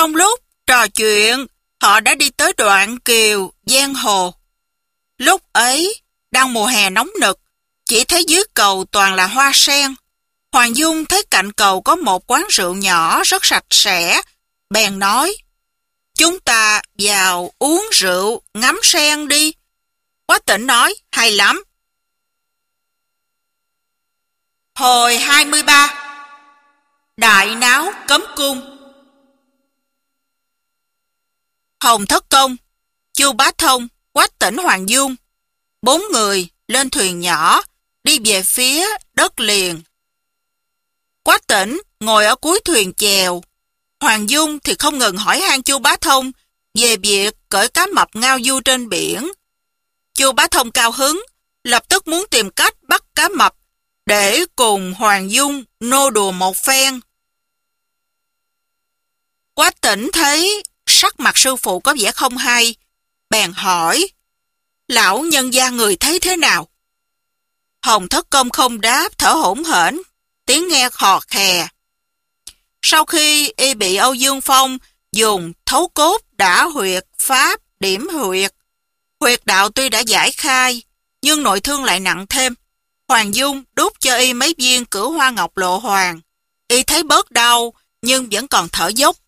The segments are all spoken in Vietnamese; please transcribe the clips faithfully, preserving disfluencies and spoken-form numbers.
Trong lúc trò chuyện, họ đã đi tới đoạn kiều, giang hồ. Lúc ấy, đang mùa hè nóng nực, chỉ thấy dưới cầu toàn là hoa sen. Hoàng Dung thấy cạnh cầu có một quán rượu nhỏ rất sạch sẽ, bèn nói, chúng ta vào uống rượu, ngắm sen đi. Quách Tĩnh nói, hay lắm. Hồi hai mươi ba. Đại náo cấm cung. Hồng Thất Công, Chu Bá Thông, Quách Tĩnh, Hoàng Dung, bốn người lên thuyền nhỏ, đi về phía đất liền. Quách Tĩnh ngồi ở cuối thuyền chèo. Hoàng Dung thì không ngừng hỏi han Chu Bá Thông về việc cởi cá mập ngao du trên biển. Chu Bá Thông cao hứng, lập tức muốn tìm cách bắt cá mập để cùng Hoàng Dung nô đùa một phen. Quách Tĩnh thấy sắc mặt sư phụ có vẻ không hay, bèn hỏi, lão nhân gia người thấy thế nào? Hồng Thất Công không đáp, thở hổn hển, tiếng nghe khò khè. Sau khi y bị Âu Dương Phong dùng thấu cốt đả huyệt pháp điểm huyệt, huyệt đạo tuy đã giải khai, nhưng nội thương lại nặng thêm. Hoàng Dung đút cho y mấy viên cửu hoa ngọc lộ hoàng. Y thấy bớt đau, nhưng vẫn còn thở dốc.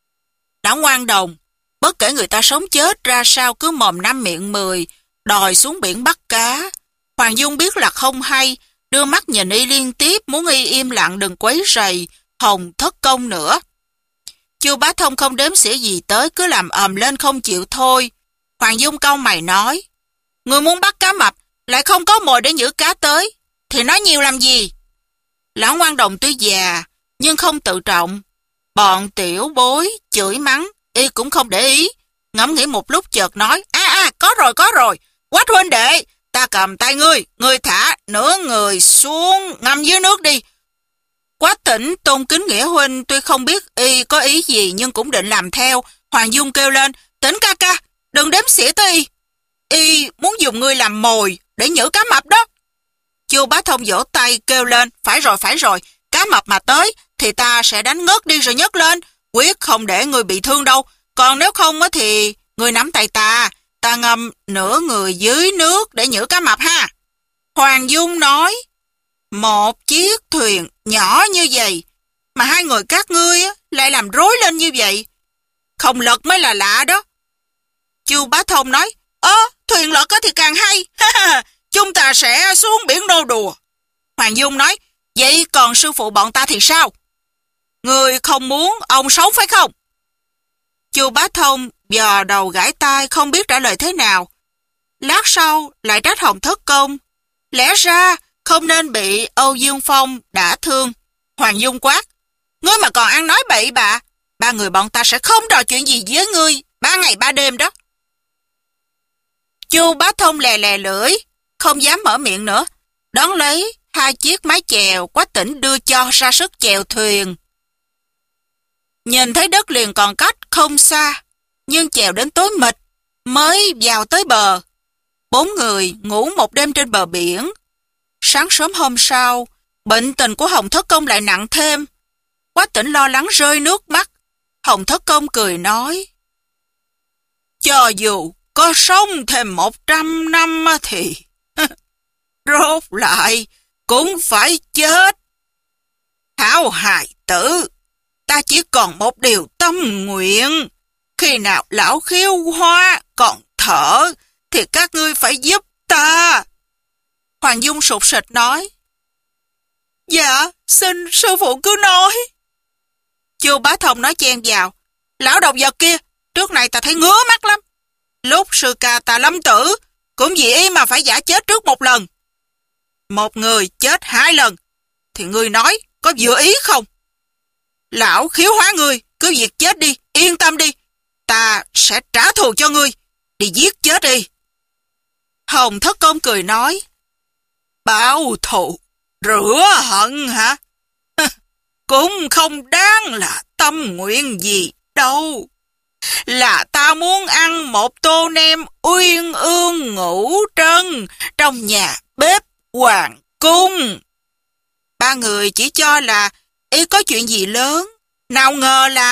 Đã ngoan đồng, bất kể người ta sống chết ra sao cứ mồm năm miệng mười, đòi xuống biển bắt cá. Hoàng Dung biết là không hay, đưa mắt nhìn y liên tiếp, muốn y im lặng đừng quấy rầy Hồng Thất Công nữa. Chu Bá Thông không đếm xỉa gì tới, cứ làm ầm lên không chịu thôi. Hoàng Dung cau mày nói, người muốn bắt cá mập, lại không có mồi để nhử cá tới, thì nói nhiều làm gì? Lão ngoan đồng tuy già, nhưng không tự trọng. Bọn tiểu bối, chửi mắng, y cũng không để ý. Ngẫm nghĩ một lúc chợt nói, à à, có rồi, có rồi, Quách huynh đệ, ta cầm tay ngươi, ngươi thả nửa người xuống ngâm dưới nước đi. Quách Tĩnh tôn kính nghĩa huynh, tuy không biết y có ý gì nhưng cũng định làm theo. Hoàng Dung kêu lên, Tĩnh ca ca, đừng đếm xỉa tới y. Y muốn dùng ngươi làm mồi để nhử cá mập đó. Chu Bá Thông vỗ tay kêu lên, phải rồi, phải rồi, cá mập mà tới thì ta sẽ đánh ngất đi rồi nhấc lên, quyết không để người bị thương đâu. Còn nếu không thì người nắm tay ta, ta ngâm nửa người dưới nước để nhử cá mập ha. Hoàng Dung nói, một chiếc thuyền nhỏ như vậy mà hai người các ngươi lại làm rối lên như vậy, không lật mới là lạ đó. Chu Bá Thông nói, ơ, thuyền lật thì càng hay, chúng ta sẽ xuống biển nô đùa. Hoàng Dung nói, vậy còn sư phụ bọn ta thì sao? Người không muốn ông sống phải không? Chu Bá Thông dò đầu gãi tai không biết trả lời thế nào. Lát sau lại trách Hồng Thất Công, lẽ ra không nên bị Âu Dương Phong đả thương. Hoàng Dung quát, ngươi mà còn ăn nói bậy bạ, ba người bọn ta sẽ không trò chuyện gì với ngươi ba ngày ba đêm đó. Chu Bá Thông lè lè lưỡi, không dám mở miệng nữa, đón lấy hai chiếc mái chèo Quách Tĩnh đưa cho ra sức chèo thuyền. Nhìn thấy đất liền còn cách không xa, nhưng chèo đến tối mịt mới vào tới bờ. Bốn người ngủ một đêm trên bờ biển. Sáng sớm hôm sau, bệnh tình của Hồng Thất Công lại nặng thêm. Quách Tĩnh lo lắng rơi nước mắt. Hồng Thất Công cười nói, cho dù có sống thêm một trăm năm thì rốt lại cũng phải chết. Hảo hài tử, ta chỉ còn một điều tâm nguyện. Khi nào lão Khiếu Hoa còn thở thì các ngươi phải giúp ta. Hoàng Dung sụt sịt nói, dạ, xin sư phụ cứ nói. Chu Bá Thông nói chen vào, lão độc vật kia, trước này ta thấy ngứa mắt lắm. Lúc sư ca ta lâm tử, cũng vì y mà phải giả chết trước một lần. Một người chết hai lần, thì ngươi nói có vừa ý không? Lão Khiếu Hóa ngươi, cứ việc chết đi, yên tâm đi, ta sẽ trả thù cho ngươi, đi giết chết đi. Hồng Thất Công cười nói, báo thù, rửa hận hả? Cũng không đáng là tâm nguyện gì đâu. Là ta muốn ăn một tô nem uyên ương ngũ trân trong nhà bếp hoàng cung. Ba người chỉ cho là y có chuyện gì lớn, nào ngờ là áo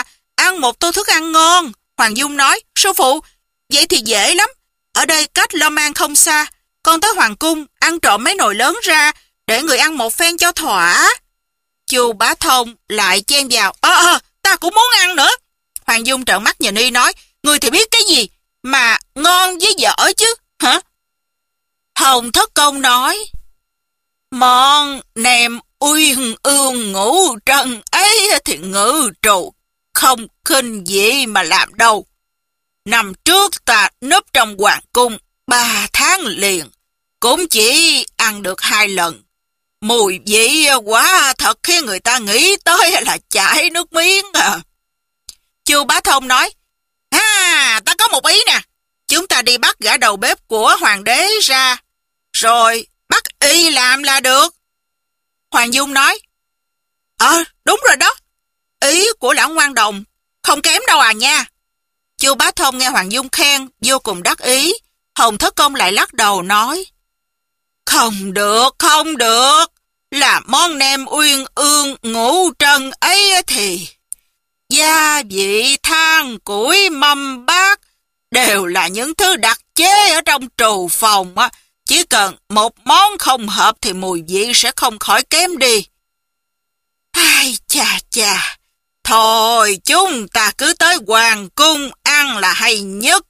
ăn một tô thức ăn ngon. Hoàng Dung nói, sư phụ, vậy thì dễ lắm. Ở đây cách Lâm An không xa. Con tới Hoàng Cung, ăn trộm mấy nồi lớn ra, để người ăn một phen cho thỏa. Chu Bá Thông lại chen vào, Ờ, ờ, ta cũng muốn ăn nữa. Hoàng Dung trợn mắt nhìn y nói, người thì biết cái gì, mà ngon với dở chứ, hả? Hồng Thất Công nói, món nem uyên ương ngũ trần ấy thì ngự trụ không khinh gì mà làm đâu. Năm trước ta núp trong hoàng cung ba tháng liền, cũng chỉ ăn được hai lần. Mùi vị quá thật khiến người ta nghĩ tới là chảy nước miếng à. Chu Bá Thông nói, ha, ta có một ý nè. Chúng ta đi bắt gã đầu bếp của hoàng đế ra, rồi bắt y làm là được. Hoàng Dung nói, Ờ, đúng rồi đó. Ý của lão Ngoan Đồng không kém đâu à nha. Chu Bá Thông nghe Hoàng Dung khen, vô cùng đắc ý. Hồng Thất Công lại lắc đầu nói, không được, không được. Là món nem uyên ương ngũ trân ấy thì gia vị than củi mâm bát đều là những thứ đặc chế ở trong trù phòng á. Chỉ cần một món không hợp thì mùi vị sẽ không khỏi kém đi. Ai chà chà, thôi chúng ta cứ tới hoàng cung ăn là hay nhất.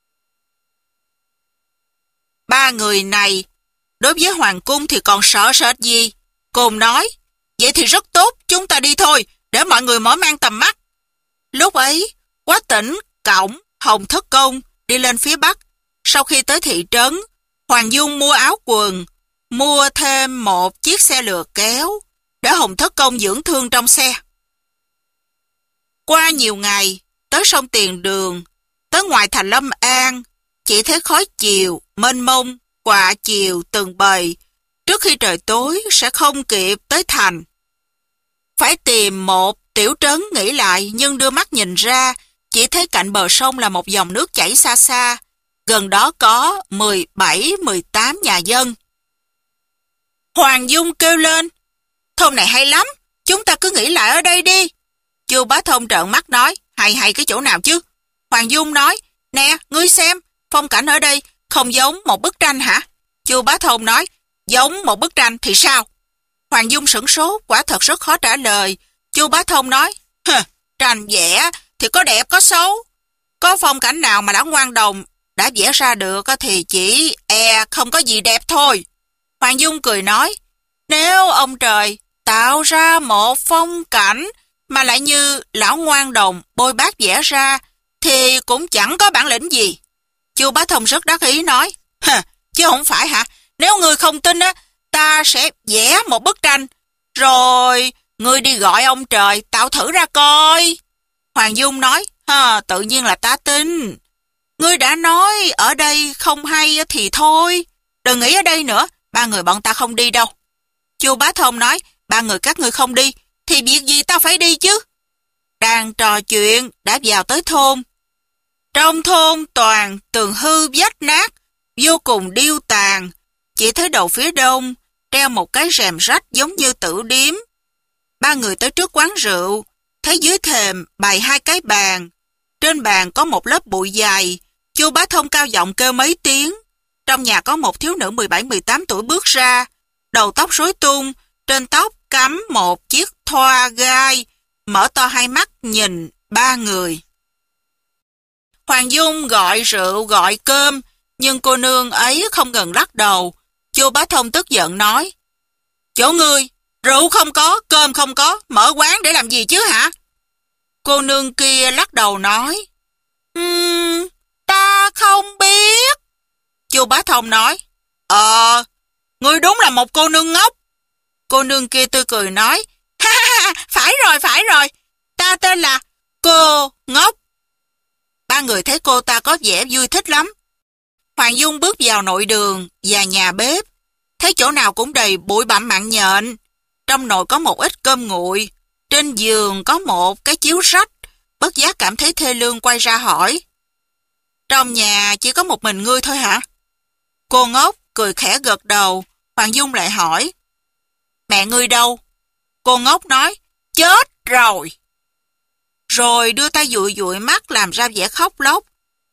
Ba người này đối với hoàng cung thì còn sợ sệt gì. Cồn nói, vậy thì rất tốt, chúng ta đi thôi, để mọi người mở mang tầm mắt. Lúc ấy, Quách Tỉnh, Cổng, Hồng Thất Công đi lên phía bắc. Sau khi tới thị trấn, Hoàng Dung mua áo quần, mua thêm một chiếc xe lừa kéo, để Hồng Thất Công dưỡng thương trong xe. Qua nhiều ngày, tới sông Tiền Đường, tới ngoài thành Lâm An, chỉ thấy khói chiều, mênh mông, quạ chiều từng bầy. Trước khi trời tối sẽ không kịp tới thành. Phải tìm một tiểu trấn nghỉ lại, nhưng đưa mắt nhìn ra, chỉ thấy cạnh bờ sông là một dòng nước chảy xa xa. Gần đó có mười bảy mười tám nhà dân. Hoàng Dung kêu lên, thôn này hay lắm, chúng ta cứ nghỉ lại ở đây đi. Chu Bá Thông trợn mắt nói, hay hay cái chỗ nào chứ? Hoàng Dung nói, nè, ngươi xem, phong cảnh ở đây không giống một bức tranh hả? Chu Bá Thông nói, giống một bức tranh thì sao? Hoàng Dung sửng sốt, quả thật rất khó trả lời. Chu Bá Thông nói, hừ, tranh vẽ thì có đẹp có xấu. Có phong cảnh nào mà lão Ngoan Đồng đã vẽ ra được thì chỉ e không có gì đẹp thôi. Hoàng Dung cười nói, nếu ông trời tạo ra một phong cảnh mà lại như lão Ngoan Đồng bôi bát vẽ ra thì cũng chẳng có bản lĩnh gì. Chu Bá Thông rất đắc ý nói, hừ, chứ không phải hả? Nếu ngươi không tin á, ta sẽ vẽ một bức tranh, rồi ngươi đi gọi ông trời tạo thử ra coi. Hoàng Dung nói, ha, tự nhiên là ta tin. Ngươi đã nói ở đây không hay thì thôi, đừng nghĩ ở đây nữa, ba người bọn ta không đi đâu. Chu Bá Thông nói, ba người các ngươi không đi, thì việc gì ta phải đi chứ? Đang trò chuyện, đã vào tới thôn. Trong thôn toàn tường hư vách nát, vô cùng điêu tàn. Chỉ thấy đầu phía đông, treo một cái rèm rách giống như tử điếm. Ba người tới trước quán rượu, thấy dưới thềm bày hai cái bàn. Trên bàn có một lớp bụi dày. Chu Bá Thông cao giọng kêu mấy tiếng. Trong nhà có một thiếu nữ mười bảy mười tám tuổi bước ra, đầu tóc rối tung, trên tóc cắm một chiếc thoa gai, mở to hai mắt nhìn ba người. Hoàng Dung gọi rượu gọi cơm, nhưng cô nương ấy không ngừng lắc đầu. Chu Bá Thông tức giận nói, chỗ ngươi, rượu không có, cơm không có, mở quán để làm gì chứ hả? Cô nương kia lắc đầu nói, um, ta không biết. Chu Bá Thông nói, Ờ, ngươi đúng là một cô nương ngốc. Cô nương kia tươi cười nói, ha ha ha, phải rồi, phải rồi, ta tên là cô ngốc. Ba người thấy cô ta có vẻ vui thích lắm. Hoàng Dung bước vào nội đường và nhà bếp, thấy chỗ nào cũng đầy bụi bặm mặn nhện. Trong nồi có một ít cơm nguội, trên giường có một cái chiếu rách. Bất giác cảm thấy thê lương, quay ra hỏi, trong nhà chỉ có một mình ngươi thôi hả? Cô ngốc cười khẽ gật đầu. Hoàng Dung lại hỏi, mẹ ngươi đâu? Cô ngốc nói, chết rồi. rồi đưa tay dụi dụi mắt làm ra vẻ khóc lóc.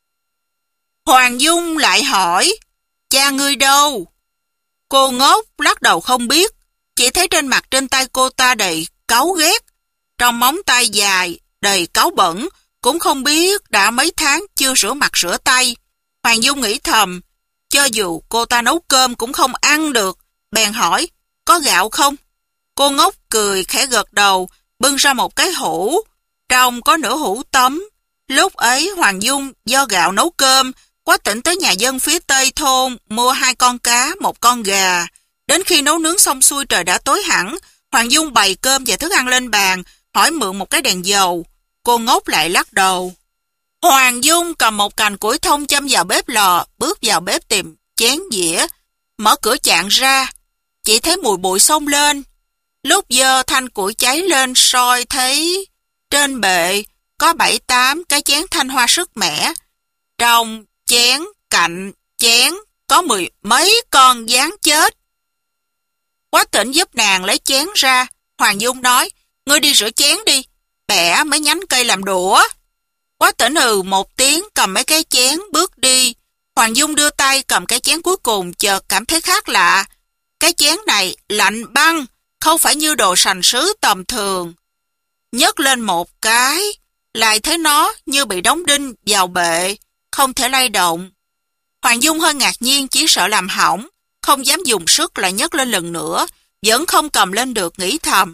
Hoàng Dung lại hỏi, cha ngươi đâu? Cô ngốc lắc đầu không biết, chỉ thấy trên mặt trên tay cô ta đầy cáu ghét, trong móng tay dài, đầy cáu bẩn, cũng không biết đã mấy tháng chưa rửa mặt rửa tay. Hoàng Dung nghĩ thầm, cho dù cô ta nấu cơm cũng không ăn được, bèn hỏi, có gạo không? Cô ngốc cười khẽ gật đầu, bưng ra một cái hũ, trong có nửa hũ tấm. Lúc ấy Hoàng Dung do gạo nấu cơm, Quách Tĩnh tới nhà dân phía tây thôn mua hai con cá, một con gà. Đến khi nấu nướng xong xuôi trời đã tối hẳn, Hoàng Dung bày cơm và thức ăn lên bàn, hỏi mượn một cái đèn dầu. Cô ngốc lại lắc đầu. Hoàng Dung cầm một cành củi thông châm vào bếp lò, bước vào bếp tìm chén dĩa, mở cửa chạn ra, chỉ thấy mùi bụi xông lên. Lúc giơ thanh củi cháy lên soi thấy trên bệ có bảy tám cái chén thanh hoa sứt mẻ. Trong chén cạnh chén có mười mấy con gián chết. Quách Tĩnh giúp nàng lấy chén ra. Hoàng Dung nói, ngươi đi rửa chén đi, bẻ mấy nhánh cây làm đũa. Quách Tĩnh ừ một tiếng, cầm mấy cái chén bước đi. Hoàng Dung đưa tay cầm cái chén cuối cùng, chợt cảm thấy khác lạ. Cái chén này lạnh băng, không phải như đồ sành sứ tầm thường. Nhấc lên một cái, lại thấy nó như bị đóng đinh vào bệ, không thể lay động. Hoàng Dung hơi ngạc nhiên, chỉ sợ làm hỏng, không dám dùng sức lại nhấc lên lần nữa, vẫn không cầm lên được, nghĩ thầm.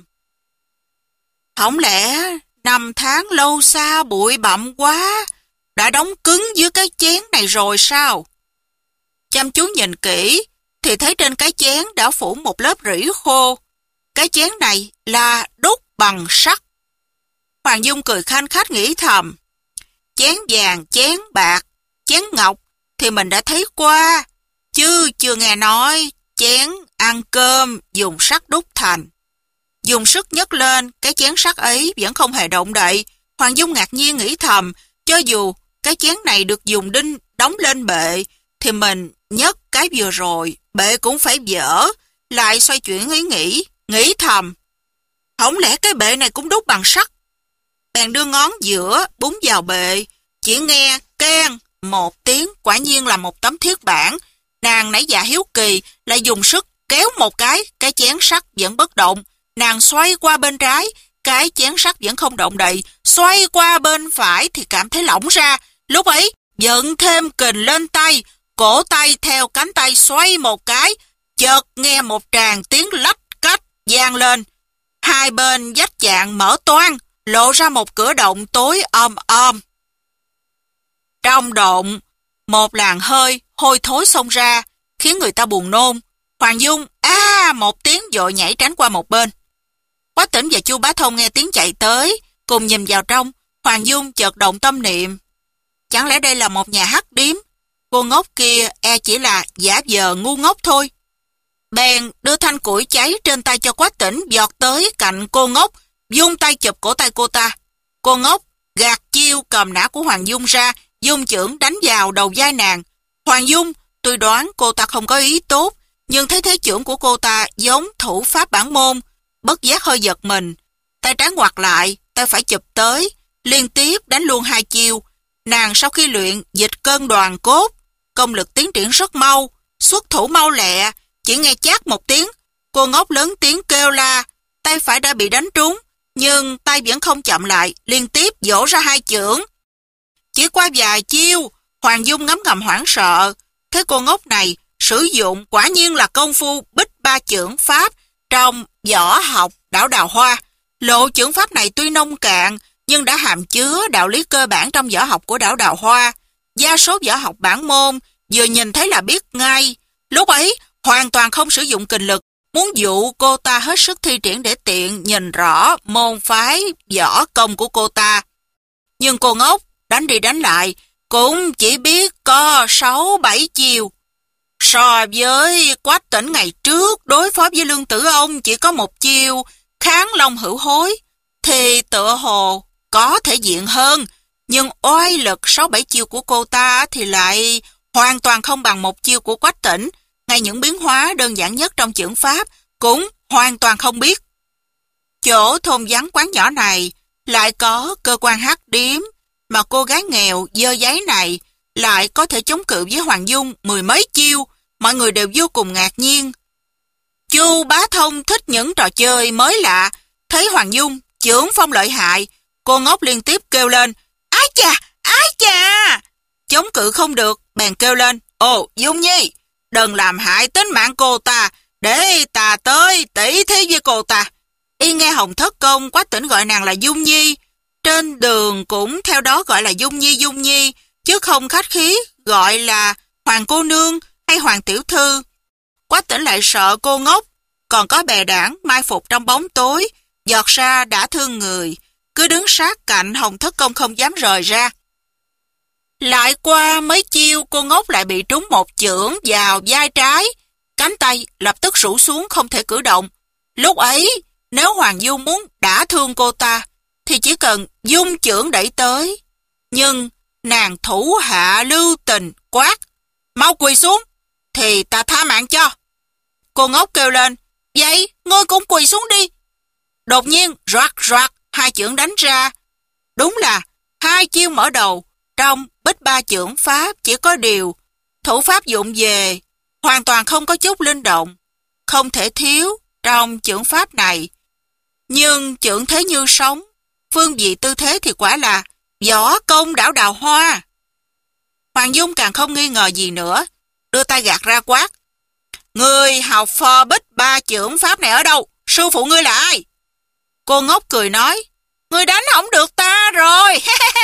Không lẽ năm tháng lâu xa bụi bặm quá, đã đóng cứng dưới cái chén này rồi sao? Chăm chú nhìn kỹ, thì thấy trên cái chén đã phủ một lớp rỉ khô. Cái chén này là đúc bằng sắt. Hoàng Dung cười khanh khách nghĩ thầm. Chén vàng, chén bạc, chén ngọc thì mình đã thấy qua, chứ chưa nghe nói chén ăn cơm dùng sắt đúc thành. Dùng sức nhấc lên, cái chén sắt ấy vẫn không hề động đậy. Hoàng Dung ngạc nhiên nghĩ thầm, cho dù cái chén này được dùng đinh đóng lên bệ, thì mình nhấc cái vừa rồi, bệ cũng phải vỡ. Lại xoay chuyển ý nghĩ, nghĩ thầm, không lẽ cái bệ này cũng đúc bằng sắt? Bèn đưa ngón giữa búng vào bệ, chỉ nghe keng một tiếng, quả nhiên là một tấm thiết bản. Nàng nãy dạ hiếu kỳ, lại dùng sức kéo một cái, cái chén sắt vẫn bất động. Nàng xoay qua bên trái, cái chén sắt vẫn không động đậy. Xoay qua bên phải thì cảm thấy lỏng ra. Lúc ấy vận thêm kình lên tay, cổ tay theo cánh tay xoay một cái, chợt nghe một tràng tiếng lách cách vang lên. Hai bên vách chạn mở toang, lộ ra một cửa động tối om om. Trong động, một làn hơi hôi thối xông ra, khiến người ta buồn nôn. Hoàng Dung a một tiếng vội nhảy tránh qua một bên. Quách Tĩnh và Chu Bá Thông nghe tiếng chạy tới, cùng nhìn vào trong. Hoàng Dung chợt động tâm niệm, chẳng lẽ đây là một nhà hắc điếm? Cô ngốc kia e chỉ là giả vờ ngu ngốc thôi. Bèn đưa thanh củi cháy trên tay cho Quách Tĩnh, giọt tới cạnh cô ngốc, vung tay chụp cổ tay cô ta. Cô ngốc gạt chiêu cầm nã của Hoàng Dung ra, dung chưởng đánh vào đầu vai nàng. Hoàng Dung tuy đoán cô ta không có ý tốt, nhưng thấy thế chưởng của cô ta giống thủ pháp bản môn, bất giác hơi giật mình. Tay trái ngoặt lại, tay phải chụp tới, liên tiếp đánh luôn hai chiêu. Nàng sau khi luyện dịch cân đoàn cốt, công lực tiến triển rất mau, xuất thủ mau lẹ. Chỉ nghe chát một tiếng, cô ngốc lớn tiếng kêu la, tay phải đã bị đánh trúng, nhưng tay vẫn không chậm lại, liên tiếp vỗ ra hai chưởng. Chỉ qua vài chiêu, Hoàng Dung ngấm ngầm hoảng sợ. Thế cô ngốc này sử dụng quả nhiên là công phu bích ba chưởng pháp trong võ học Đảo Đào Hoa. Lộ chưởng pháp này tuy nông cạn, nhưng đã hàm chứa đạo lý cơ bản trong võ học của Đảo Đào Hoa. Đa số võ học bản môn vừa nhìn thấy là biết ngay. Lúc ấy hoàn toàn không sử dụng kình lực, muốn dụ cô ta hết sức thi triển để tiện nhìn rõ môn phái võ công của cô ta. Nhưng cô ngốc đánh đi đánh lại cũng chỉ biết có sáu bảy chiều. So với Quách Tĩnh ngày trước đối phó với Lương Tử Ông chỉ có một chiêu kháng long hữu hối, thì tựa hồ có thể diện hơn, nhưng oai lực sáu bảy chiêu của cô ta thì lại hoàn toàn không bằng một chiêu của Quách Tĩnh. Ngay những biến hóa đơn giản nhất trong chưởng pháp cũng hoàn toàn không biết. Chỗ thôn vắng quán nhỏ này Lại có cơ quan hắc điếm mà cô gái nghèo dơ giấy này lại có thể chống cự với Hoàng Dung mười mấy chiêu, mọi người đều vô cùng ngạc nhiên. Chu Bá Thông thích những trò chơi mới lạ, thấy Hoàng Dung chưởng phong lợi hại, cô ngốc liên tiếp kêu lên, ái chà, ái chà! Chống cự không được, bèn kêu lên, ồ, Dung Nhi, đừng làm hại tính mạng cô ta, để ta tới tỷ thí với cô ta. Y nghe Hồng Thất Công Quách Tỉnh gọi nàng là Dung Nhi, trên đường cũng theo đó gọi là Dung Nhi Dung Nhi, chứ không khách khí gọi là Hoàng cô nương hay Hoàng tiểu thư. Quách Tỉnh lại sợ cô ngốc, còn có bè đảng mai phục trong bóng tối, giọt ra đã thương người, cứ đứng sát cạnh Hồng Thất Công không dám rời ra. Lại qua mấy chiêu, cô ngốc lại bị trúng một chưởng vào vai trái, cánh tay lập tức rũ xuống không thể cử động. Lúc ấy, nếu Hoàng Dung muốn đả thương cô ta, thì chỉ cần dung chưởng đẩy tới. Nhưng nàng thủ hạ lưu tình quát, mau quỳ xuống, thì ta tha mạng cho. Cô ngốc kêu lên, vậy ngươi cũng quỳ xuống đi. Đột nhiên roạt roạt hai chưởng đánh ra. Đúng là hai chiêu mở đầu trong bích ba chưởng pháp, chỉ có điều thủ pháp dụng về, hoàn toàn không có chút linh động, không thể thiếu trong chưởng pháp này. Nhưng chưởng thế như sống, phương vị tư thế thì quả là võ công đảo đào hoa. Hoàng Dung càng không nghi ngờ gì nữa, đưa tay gạt ra quát, ngươi học phò bích ba chưởng pháp này ở đâu? Sư phụ ngươi là ai? Cô ngốc cười nói, ngươi đánh không được ta rồi.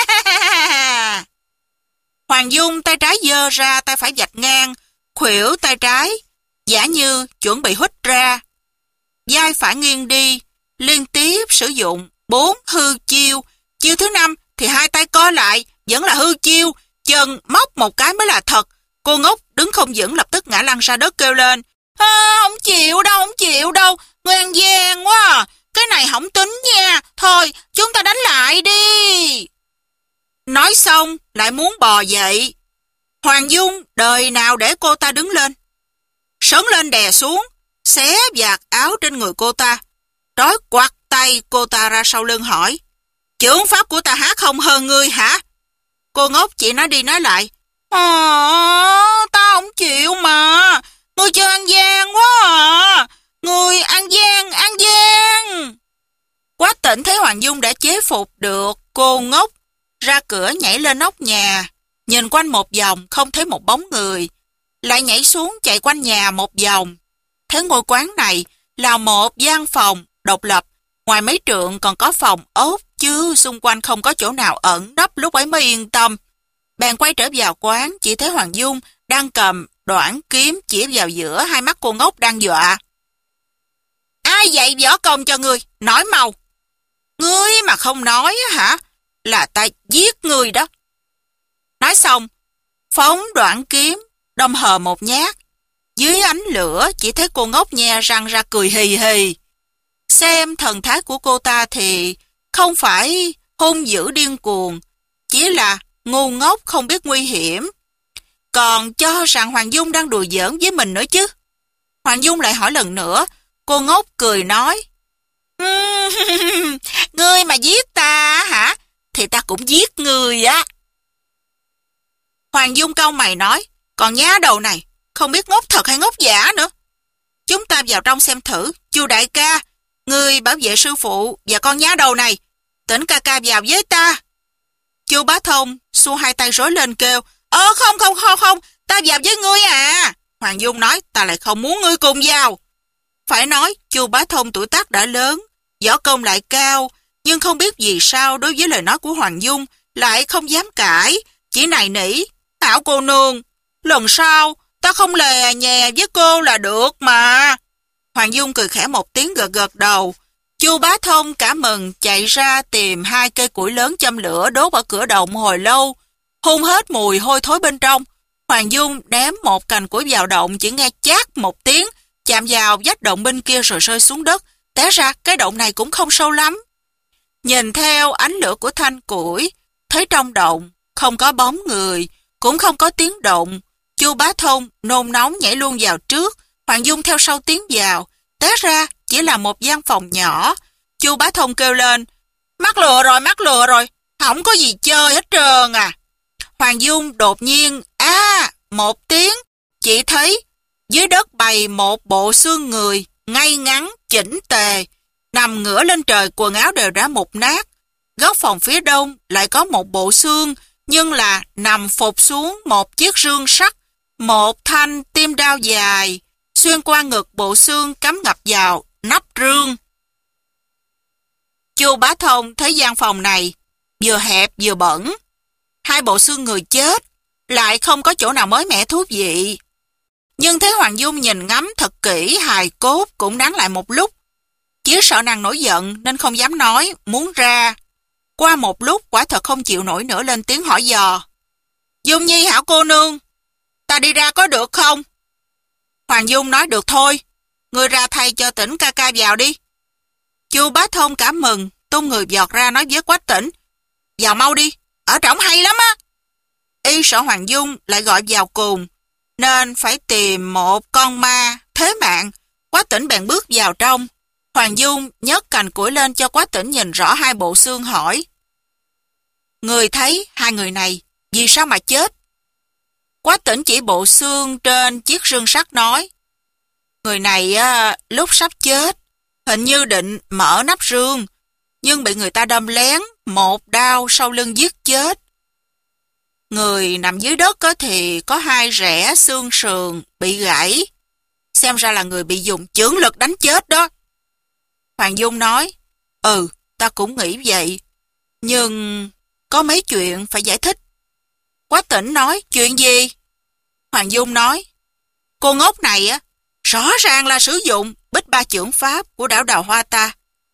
Hoàng Dung tay trái giơ ra, tay phải vạch ngang, khuỷu tay trái, giả như chuẩn bị huých ra. Vai phải nghiêng đi, liên tiếp sử dụng bốn hư chiêu. Chiêu thứ năm thì hai tay co lại, vẫn là hư chiêu, chân móc một cái mới là thật. Cô ngốc đứng không vững, lập tức ngã lăn ra đất kêu lên, à, không chịu đâu, không chịu đâu, ngươi ăn gian quá à. Cái này không tính nha, thôi chúng ta đánh lại đi. Nói xong lại muốn bò dậy. Hoàng Dung đời nào để cô ta đứng lên. Sấn lên đè xuống, xé vạt áo trên người cô ta, trói quặt tay cô ta ra sau lưng hỏi, chưởng pháp của ta há không hơn ngươi hả? Cô ngốc chỉ nói đi nói lại, à, ta không chịu mà, ngươi chơi ăn gian quá à, ngươi ăn gian, ăn gian. Quách Tỉnh thấy Hoàng Dung đã chế phục được cô ngốc, ra cửa nhảy lên nóc nhà, nhìn quanh một vòng không thấy một bóng người, lại nhảy xuống chạy quanh nhà một vòng. Thấy ngôi quán này là một gian phòng độc lập, ngoài mấy trượng còn có phòng ốt, chứ xung quanh không có chỗ nào ẩn nấp, lúc ấy mới yên tâm. Bèn quay trở vào quán, chỉ thấy Hoàng Dung đang cầm đoản kiếm chỉ vào giữa, hai mắt cô ngốc đang dọa. Ai dạy võ công cho ngươi? Nói mau. Ngươi mà không nói hả? Là ta giết ngươi đó. Nói xong, phóng đoản kiếm, đâm hờ một nhát. Dưới ánh lửa chỉ thấy cô ngốc nhe răng ra cười hì hì. Xem thần thái của cô ta thì không phải hung dữ điên cuồng, chỉ là ngu ngốc không biết nguy hiểm. Còn cho rằng Hoàng Dung đang đùa giỡn với mình nữa chứ. Hoàng Dung lại hỏi lần nữa, cô ngốc cười nói, ngươi mà giết ta hả? Thì ta cũng giết ngươi á. Hoàng Dung cau mày nói, còn nhá đầu này, không biết ngốc thật hay ngốc giả nữa. Chúng ta vào trong xem thử. Chu đại ca, ngươi bảo vệ sư phụ và con nhá đầu này, Tỉnh ca ca vào với ta. Chu Bá Thông xua hai tay rối lên kêu, Ờ không không không không, ta vào với ngươi à. Hoàng Dung nói, ta lại không muốn ngươi cùng vào. Phải nói, Chu Bá Thông tuổi tác đã lớn, võ công lại cao, nhưng không biết vì sao đối với lời nói của Hoàng Dung lại không dám cãi, chỉ nài nỉ, Thảo cô nương, lần sau ta không lè nhè với cô là được mà. Hoàng Dung cười khẽ một tiếng gật gật đầu. Chu Bá Thông cả mừng chạy ra tìm hai cây củi lớn châm lửa đốt ở cửa động hồi lâu, hun hết mùi hôi thối bên trong. Hoàng Dung ném một cành củi vào động, chỉ nghe chát một tiếng, chạm vào vách động bên kia rồi rơi xuống đất. Té ra cái động này cũng không sâu lắm. Nhìn theo ánh lửa của thanh củi, thấy trong động không có bóng người, cũng không có tiếng động. Chu Bá Thông nôn nóng nhảy luôn vào trước, Hoàng Dung theo sau tiến vào. Té ra chỉ là một gian phòng nhỏ. Chu Bá Thông kêu lên, Mắc lừa rồi, mắc lừa rồi, không có gì chơi hết trơn à. Hoàng Dung đột nhiên, à, một tiếng, chỉ thấy dưới đất bày một bộ xương người, ngay ngắn, chỉnh tề, nằm ngửa lên trời, quần áo đều đã mục nát. Góc phòng phía đông lại có một bộ xương, nhưng là nằm phục xuống một chiếc rương sắt, một thanh tim đao dài, xuyên qua ngực bộ xương cắm ngập vào nắp rương. Chu Bá Thông thấy gian phòng này vừa hẹp vừa bẩn, hai bộ xương người chết, lại không có chỗ nào mới mẻ thú vị. Nhưng thấy Hoàng Dung nhìn ngắm thật kỹ hài cốt cũng đáng lại một lúc. Chỉ sợ nàng nổi giận nên không dám nói, muốn ra. Qua một lúc quả thật không chịu nổi nữa, lên tiếng hỏi dò. Dung Nhi hảo cô nương, ta đi ra có được không? Hoàng Dung nói được thôi, người ra thay cho Tỉnh ca ca vào đi. Chu Bá Thông cảm mừng, tung người vọt ra nói với Quách Tỉnh. Vào mau đi, ở trỏng hay lắm á. Y sợ Hoàng Dung lại gọi vào cùng, nên phải tìm một con ma thế mạng. Quách Tỉnh bèn bước vào trong. Hoàng Dung nhấc cành củi lên cho Quách Tỉnh nhìn rõ hai bộ xương, hỏi. Người thấy hai người này vì sao mà chết? Quách Tỉnh chỉ bộ xương trên chiếc rương sắt nói. Người này á, lúc sắp chết, hình như định mở nắp rương, nhưng bị người ta đâm lén một đao sau lưng giết chết. Người nằm dưới đất á, thì có hai rẽ xương sườn bị gãy. Xem ra là người bị dùng chưởng lực đánh chết đó. Hoàng Dung nói, ừ, ta cũng nghĩ vậy, nhưng có mấy chuyện phải giải thích. Quách Tỉnh nói, chuyện gì? Hoàng Dung nói, cô ngốc này á, rõ ràng là sử dụng bích ba chưởng pháp của đảo Đào Hoa ta.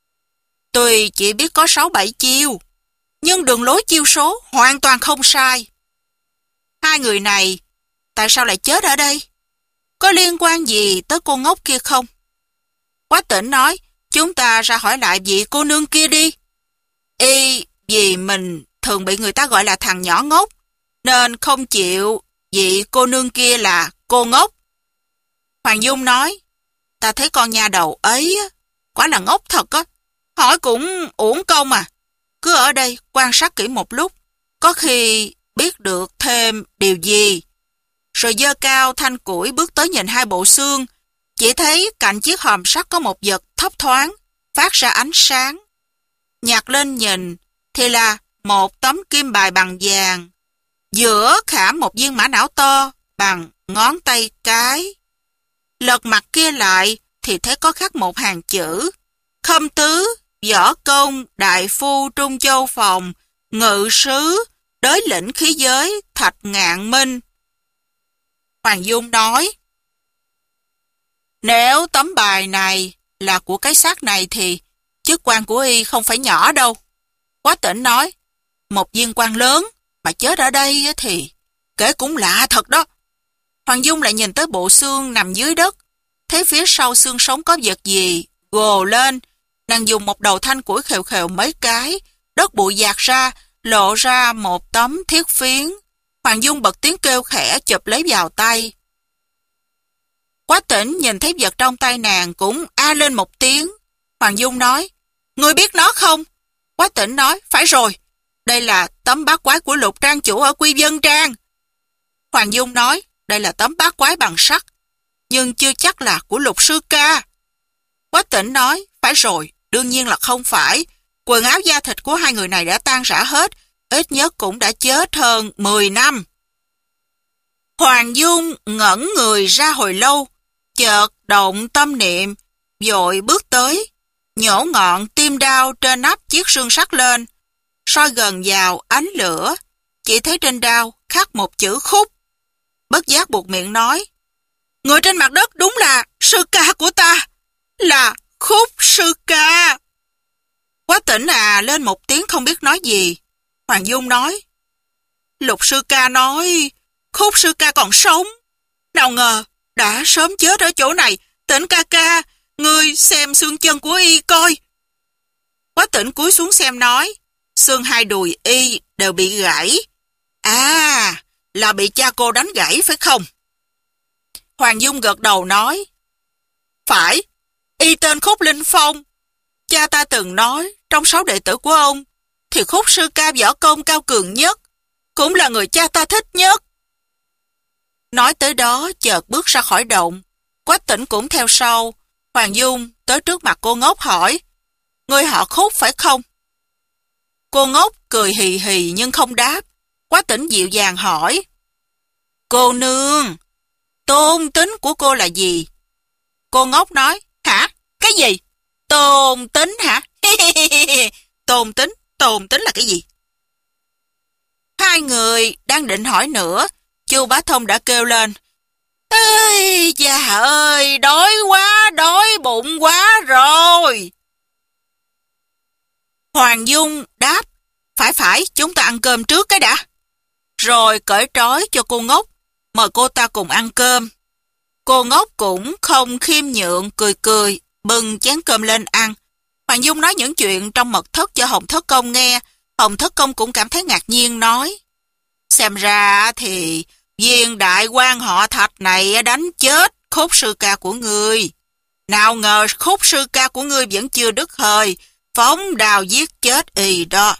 Tuy chỉ biết có sáu bảy chiêu, nhưng đường lối chiêu số hoàn toàn không sai. Hai người này, tại sao lại chết ở đây? Có liên quan gì tới cô ngốc kia không? Quách Tỉnh nói, chúng ta ra hỏi lại vị cô nương kia đi. Y vì mình thường bị người ta gọi là thằng nhỏ ngốc, nên không chịu vị cô nương kia là cô ngốc. Hoàng Dung nói, ta thấy con nhà đầu ấy, quả là ngốc thật á, hỏi cũng uổng công à. Cứ ở đây quan sát kỹ một lúc, có khi biết được thêm điều gì. Rồi giơ cao thanh củi bước tới nhìn hai bộ xương, chỉ thấy cạnh chiếc hòm sắt có một vật thấp thoáng, phát ra ánh sáng. Nhặt lên nhìn, thì là một tấm kim bài bằng vàng, giữa khảm một viên mã não to bằng ngón tay cái. Lật mặt kia lại thì thấy có khắc một hàng chữ: Khâm tứ, võ công, đại phu Trung Châu Phòng, ngự sứ, đới lĩnh khí giới, Thạch Ngạn Minh. Hoàng Dung nói, nếu tấm bài này là của cái xác này thì chức quan của y không phải nhỏ đâu. Quách Tỉnh nói, một viên quan lớn mà chết ở đây thì kể cũng lạ thật đó. Hoàng Dung lại nhìn tới bộ xương nằm dưới đất, thấy phía sau xương sống có vật gì gồ lên. Nàng dùng một đầu thanh củi khều khều mấy cái, đất bụi dạt ra, lộ ra một tấm thiết phiến. Hoàng Dung bật tiếng kêu khẽ, chụp lấy vào tay. Quách Tỉnh nhìn thấy vật trong tay nàng cũng a lên một tiếng. Hoàng Dung nói, ngươi biết nó không? Quách Tỉnh nói, phải rồi, đây là tấm bát quái của Lục trang chủ ở Quy Vân Trang. Hoàng Dung nói, đây là tấm bát quái bằng sắt, nhưng chưa chắc là của Lục sư ca. Quách Tỉnh nói, phải rồi, đương nhiên là không phải. Quần áo da thịt của hai người này đã tan rã hết, ít nhất cũng đã chết hơn mười năm. Hoàng Dung ngẩn người ra hồi lâu, chợt động tâm niệm, vội bước tới, nhổ ngọn tim đao trên nắp chiếc xương sắt lên, soi gần vào ánh lửa, chỉ thấy trên đao khắc một chữ Khúc. Bất giác buộc miệng nói, người trên mặt đất đúng là sư ca của ta, là Khúc sư ca. Quách Tỉnh à lên một tiếng không biết nói gì. Hoàng Dung nói, Lục sư ca nói Khúc sư ca còn sống, nào ngờ đã sớm chết ở chỗ này. Tỉnh ca ca, ngươi xem xương chân của y coi. Quách Tỉnh cúi xuống xem nói, xương hai đùi y đều bị gãy. À, là bị cha cô đánh gãy phải không? Hoàng Dung gật đầu nói, phải, y tên Khúc Linh Phong. Cha ta từng nói trong sáu đệ tử của ông, thì Khúc sư ca võ công cao cường nhất, cũng là người cha ta thích nhất. Nói tới đó, chợt bước ra khỏi động. Quách Tĩnh cũng theo sau. Hoàng Dung tới trước mặt cô ngốc hỏi, ngươi họ Khúc phải không? Cô ngốc cười hì hì nhưng không đáp. Quách Tĩnh dịu dàng hỏi, cô nương, tôn tính của cô là gì? Cô ngốc nói, hả? Cái gì? Tôn tính hả? Tôn tính, tôn tính là cái gì? Hai người đang định hỏi nữa, Chu Bá Thông đã kêu lên, ê, già ơi, đói quá, đói bụng quá rồi. Hoàng Dung đáp, phải phải, chúng ta ăn cơm trước cái đã. Rồi cởi trói cho cô ngốc, mời cô ta cùng ăn cơm. Cô ngốc cũng không khiêm nhượng, cười cười, bưng chén cơm lên ăn. Hoàng Dung nói những chuyện trong mật thất cho Hồng Thất Công nghe. Hồng Thất Công cũng cảm thấy ngạc nhiên nói, xem ra thì viên đại quan họ Thạch này đánh chết Khúc sư ca của ngươi. Nào ngờ Khúc sư ca của ngươi vẫn chưa đứt hơi, phóng đào giết chết y đó.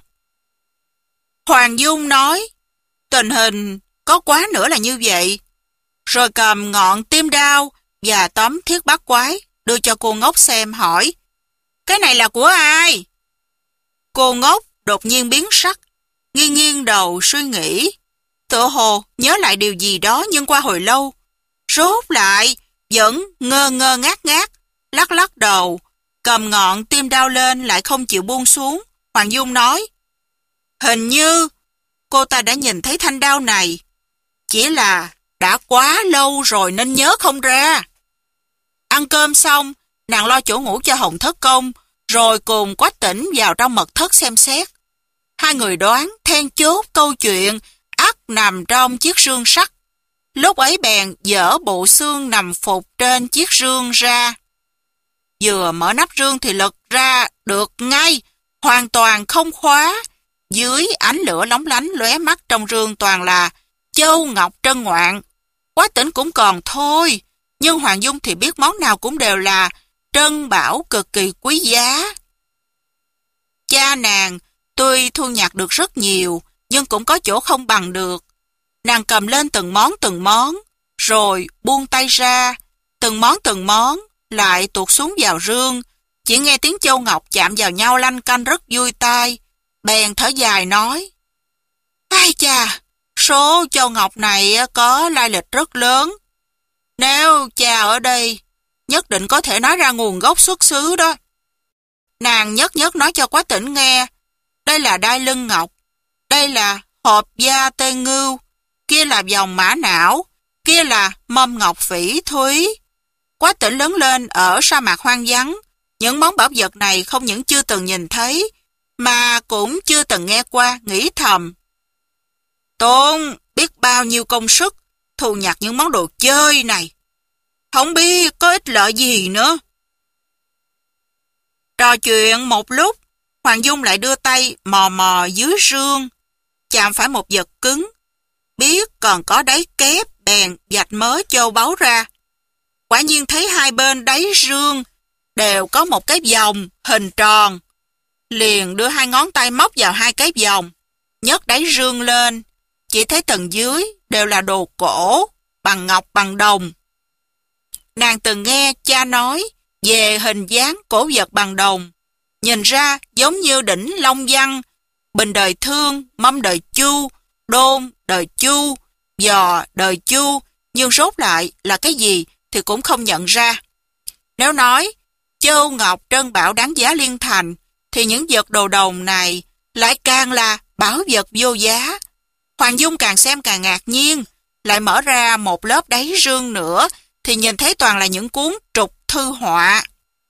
Hoàng Dung nói, tình hình có quá nữa là như vậy. Rồi cầm ngọn tim đao và tấm thiết bát quái đưa cho cô ngốc xem, hỏi, cái này là của ai? Cô ngốc đột nhiên biến sắc, nghiêng nghiêng đầu suy nghĩ, tựa hồ nhớ lại điều gì đó, nhưng qua hồi lâu, rốt lại vẫn ngơ ngơ ngác ngác, lắc lắc đầu, cầm ngọn tim đao lên lại không chịu buông xuống. Hoàng Dung nói, hình như cô ta đã nhìn thấy thanh đao này, chỉ là đã quá lâu rồi nên nhớ không ra. Ăn cơm xong, nàng lo chỗ ngủ cho Hồng Thất Công, rồi cùng Quách Tĩnh vào trong mật thất xem xét. Hai người đoán then chốt câu chuyện ắt nằm trong chiếc rương sắt. Lúc ấy bèn dỡ bộ xương nằm phục trên chiếc rương ra. Vừa mở nắp rương thì lật ra được ngay, hoàn toàn không khóa. Dưới ánh lửa lóng lánh lóe mắt, trong rương toàn là châu ngọc trân ngoạn. Quách Tĩnh cũng còn thôi, nhưng Hoàng Dung thì biết món nào cũng đều là trân bảo cực kỳ quý giá. Cha nàng tuy thu nhặt được rất nhiều, nhưng cũng có chỗ không bằng được. Nàng cầm lên từng món từng món, rồi buông tay ra, từng món từng món, lại tuột xuống vào rương. Chỉ nghe tiếng châu ngọc chạm vào nhau lanh canh rất vui tai. Bèn thở dài nói, ai chà, số châu ngọc này có lai lịch rất lớn. Nếu cha ở đây, nhất định có thể nói ra nguồn gốc xuất xứ đó. Nàng nhất nhất nói cho Quách Tĩnh nghe, đây là đai lưng ngọc, đây là hộp da tê ngưu, kia là vòng mã não, kia là mâm ngọc phỉ thúy. Quách Tĩnh lớn lên ở sa mạc hoang vắng, những món bảo vật này không những chưa từng nhìn thấy, mà cũng chưa từng nghe qua, nghĩ thầm, tốn biết bao nhiêu công sức thu nhặt những món đồ chơi này, không biết có ích lợi gì nữa. Trò chuyện một lúc, Hoàng Dung lại đưa tay mò mò dưới rương, chạm phải một vật cứng, biết còn có đáy kép, bèn vạch mớ châu báu ra. Quả nhiên thấy hai bên đáy rương đều có một cái vòng hình tròn. Liền đưa hai ngón tay móc vào hai cái vòng, nhấc đáy rương lên, chỉ thấy tầng dưới đều là đồ cổ, bằng ngọc bằng đồng. Nàng từng nghe cha nói về hình dáng cổ vật bằng đồng, nhìn ra giống như đỉnh Long Văn, bình đời Thương, mâm đời Chu, đôn đời Chu, giò đời Chu, nhưng rốt lại là cái gì thì cũng không nhận ra. Nếu nói châu ngọc trân bảo đáng giá liên thành, thì những vật đồ đồng này lại càng là bảo vật vô giá. Hoàng Dung càng xem càng ngạc nhiên, lại mở ra một lớp đáy rương nữa, thì nhìn thấy toàn là những cuốn trục thư họa.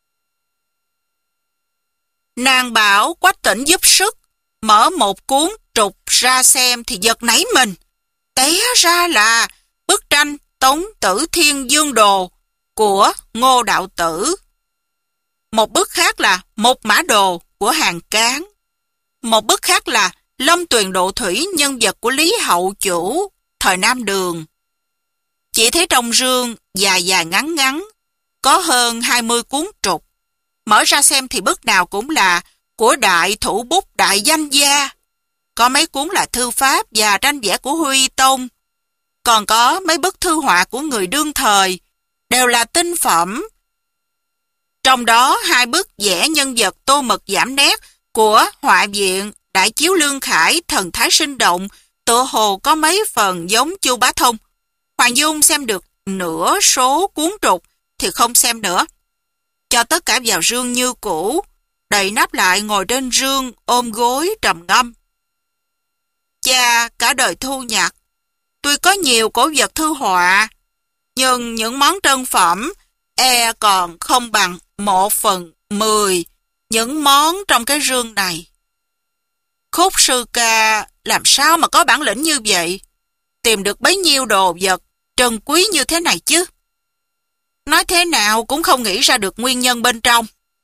Nàng bảo Quách Tĩnh giúp sức, mở một cuốn trục ra xem thì giật nảy mình. Té ra là bức tranh Tống Tử Thiên Dương Đồ của Ngô Đạo Tử. Một bức khác là Một Mã Đồ của Hàn Cán. Một bức khác là Lâm Tuyền Độ Thủy, nhân vật của Lý Hậu Chủ thời Nam Đường. Chỉ thấy trong rương dài dài ngắn ngắn có hơn hai mươi cuốn trục. Mở ra xem thì bức nào cũng là của đại thủ bút đại danh gia. Có mấy cuốn là thư pháp và tranh vẽ của Huy Tông. Còn có mấy bức thư họa của người đương thời, đều là tinh phẩm. Trong đó hai bức vẽ nhân vật tô mực giảm nét của họa viện Đại Chiếu Lương Khải thần thái sinh động, tựa hồ có mấy phần giống Chu Bá Thông. Hoàng Dung xem được nửa số cuốn trục thì không xem nữa. Cho tất cả vào rương như cũ, đậy nắp lại ngồi trên rương ôm gối trầm ngâm. Cha cả đời thu nhặt, tuy có nhiều cổ vật thư họa, nhưng những món trân phẩm e còn không bằng một phần mười những món trong cái rương này. Khúc sư ca làm sao mà có bản lĩnh như vậy, tìm được bấy nhiêu đồ vật trân quý như thế này chứ? Nói thế nào cũng không nghĩ ra được nguyên nhân bên trong.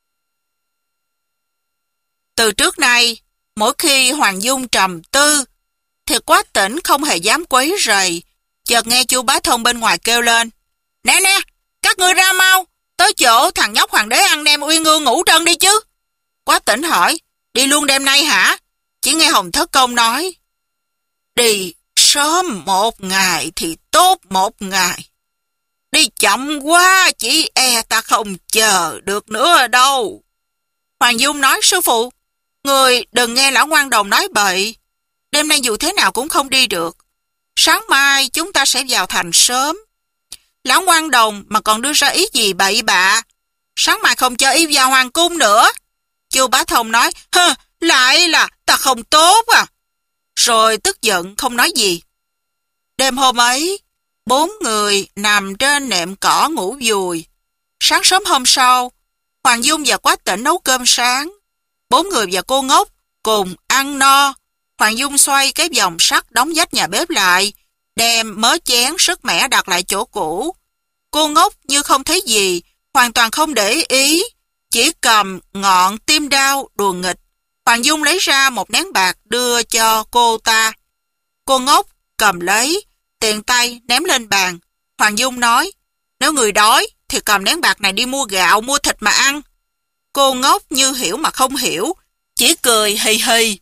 Từ trước nay, mỗi khi Hoàng Dung trầm tư, thì Quách Tĩnh không hề dám quấy rầy. Chợt nghe Chu Bá Thông bên ngoài kêu lên: Nè nè, các ngươi ra mau, tới chỗ thằng nhóc hoàng đế ăn nem Uyên Ương ngủ trân đi chứ. Quách Tĩnh hỏi: Đi luôn đêm nay hả? Chỉ nghe Hồng Thất Công nói: Đi sớm một ngày thì tốt một ngày. Đi chậm quá chỉ e ta không chờ được nữa đâu. Hoàng Dung nói: Sư phụ, người đừng nghe lão ngoan đồng nói bậy. Đêm nay dù thế nào cũng không đi được. Sáng mai chúng ta sẽ vào thành sớm. Lão ngoan đồng mà còn đưa ra ý gì bậy bạ. Sáng mai không cho y vào hoàng cung nữa. Chu Bá Thông nói: Hơ, lại là ta không tốt à. Rồi tức giận không nói gì. Đêm hôm ấy, bốn người nằm trên nệm cỏ ngủ vùi. Sáng sớm hôm sau, Hoàng Dung và Quách Tĩnh nấu cơm sáng. Bốn người và cô ngốc cùng ăn no. Hoàng Dung xoay cái vòng sắt đóng vách nhà bếp lại, đem mớ chén sức mẻ đặt lại chỗ cũ. Cô ngốc như không thấy gì, hoàn toàn không để ý, chỉ cầm ngọn tim đao đùa nghịch. Hoàng Dung lấy ra một nén bạc đưa cho cô ta. Cô ngốc cầm lấy, tiện tay ném lên bàn. Hoàng Dung nói: Nếu người đói thì cầm nén bạc này đi mua gạo, mua thịt mà ăn. Cô ngốc như hiểu mà không hiểu, chỉ cười hì hì.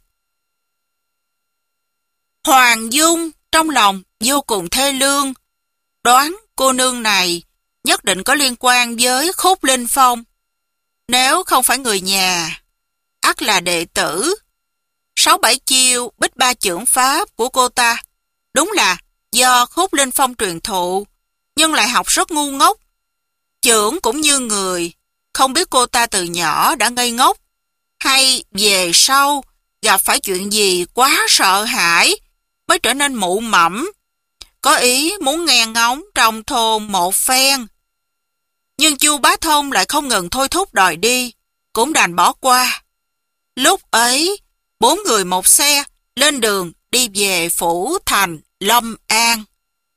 Hoàng Dung trong lòng vô cùng thê lương, đoán cô nương này nhất định có liên quan với Khúc Linh Phong. Nếu không phải người nhà, ắt là đệ tử. Sáu bảy chiêu bích ba chưởng pháp của cô ta đúng là do Khúc Linh Phong truyền thụ, nhưng lại học rất ngu ngốc. Chưởng cũng như người, không biết cô ta từ nhỏ đã ngây ngốc, hay về sau gặp phải chuyện gì quá sợ hãi mới trở nên mụ mẫm, có ý muốn nghe ngóng trong thôn một phen. Nhưng Chu Bá Thông lại không ngừng thôi thúc đòi đi, cũng đành bỏ qua. Lúc ấy, bốn người một xe lên đường đi về phủ thành Lâm An.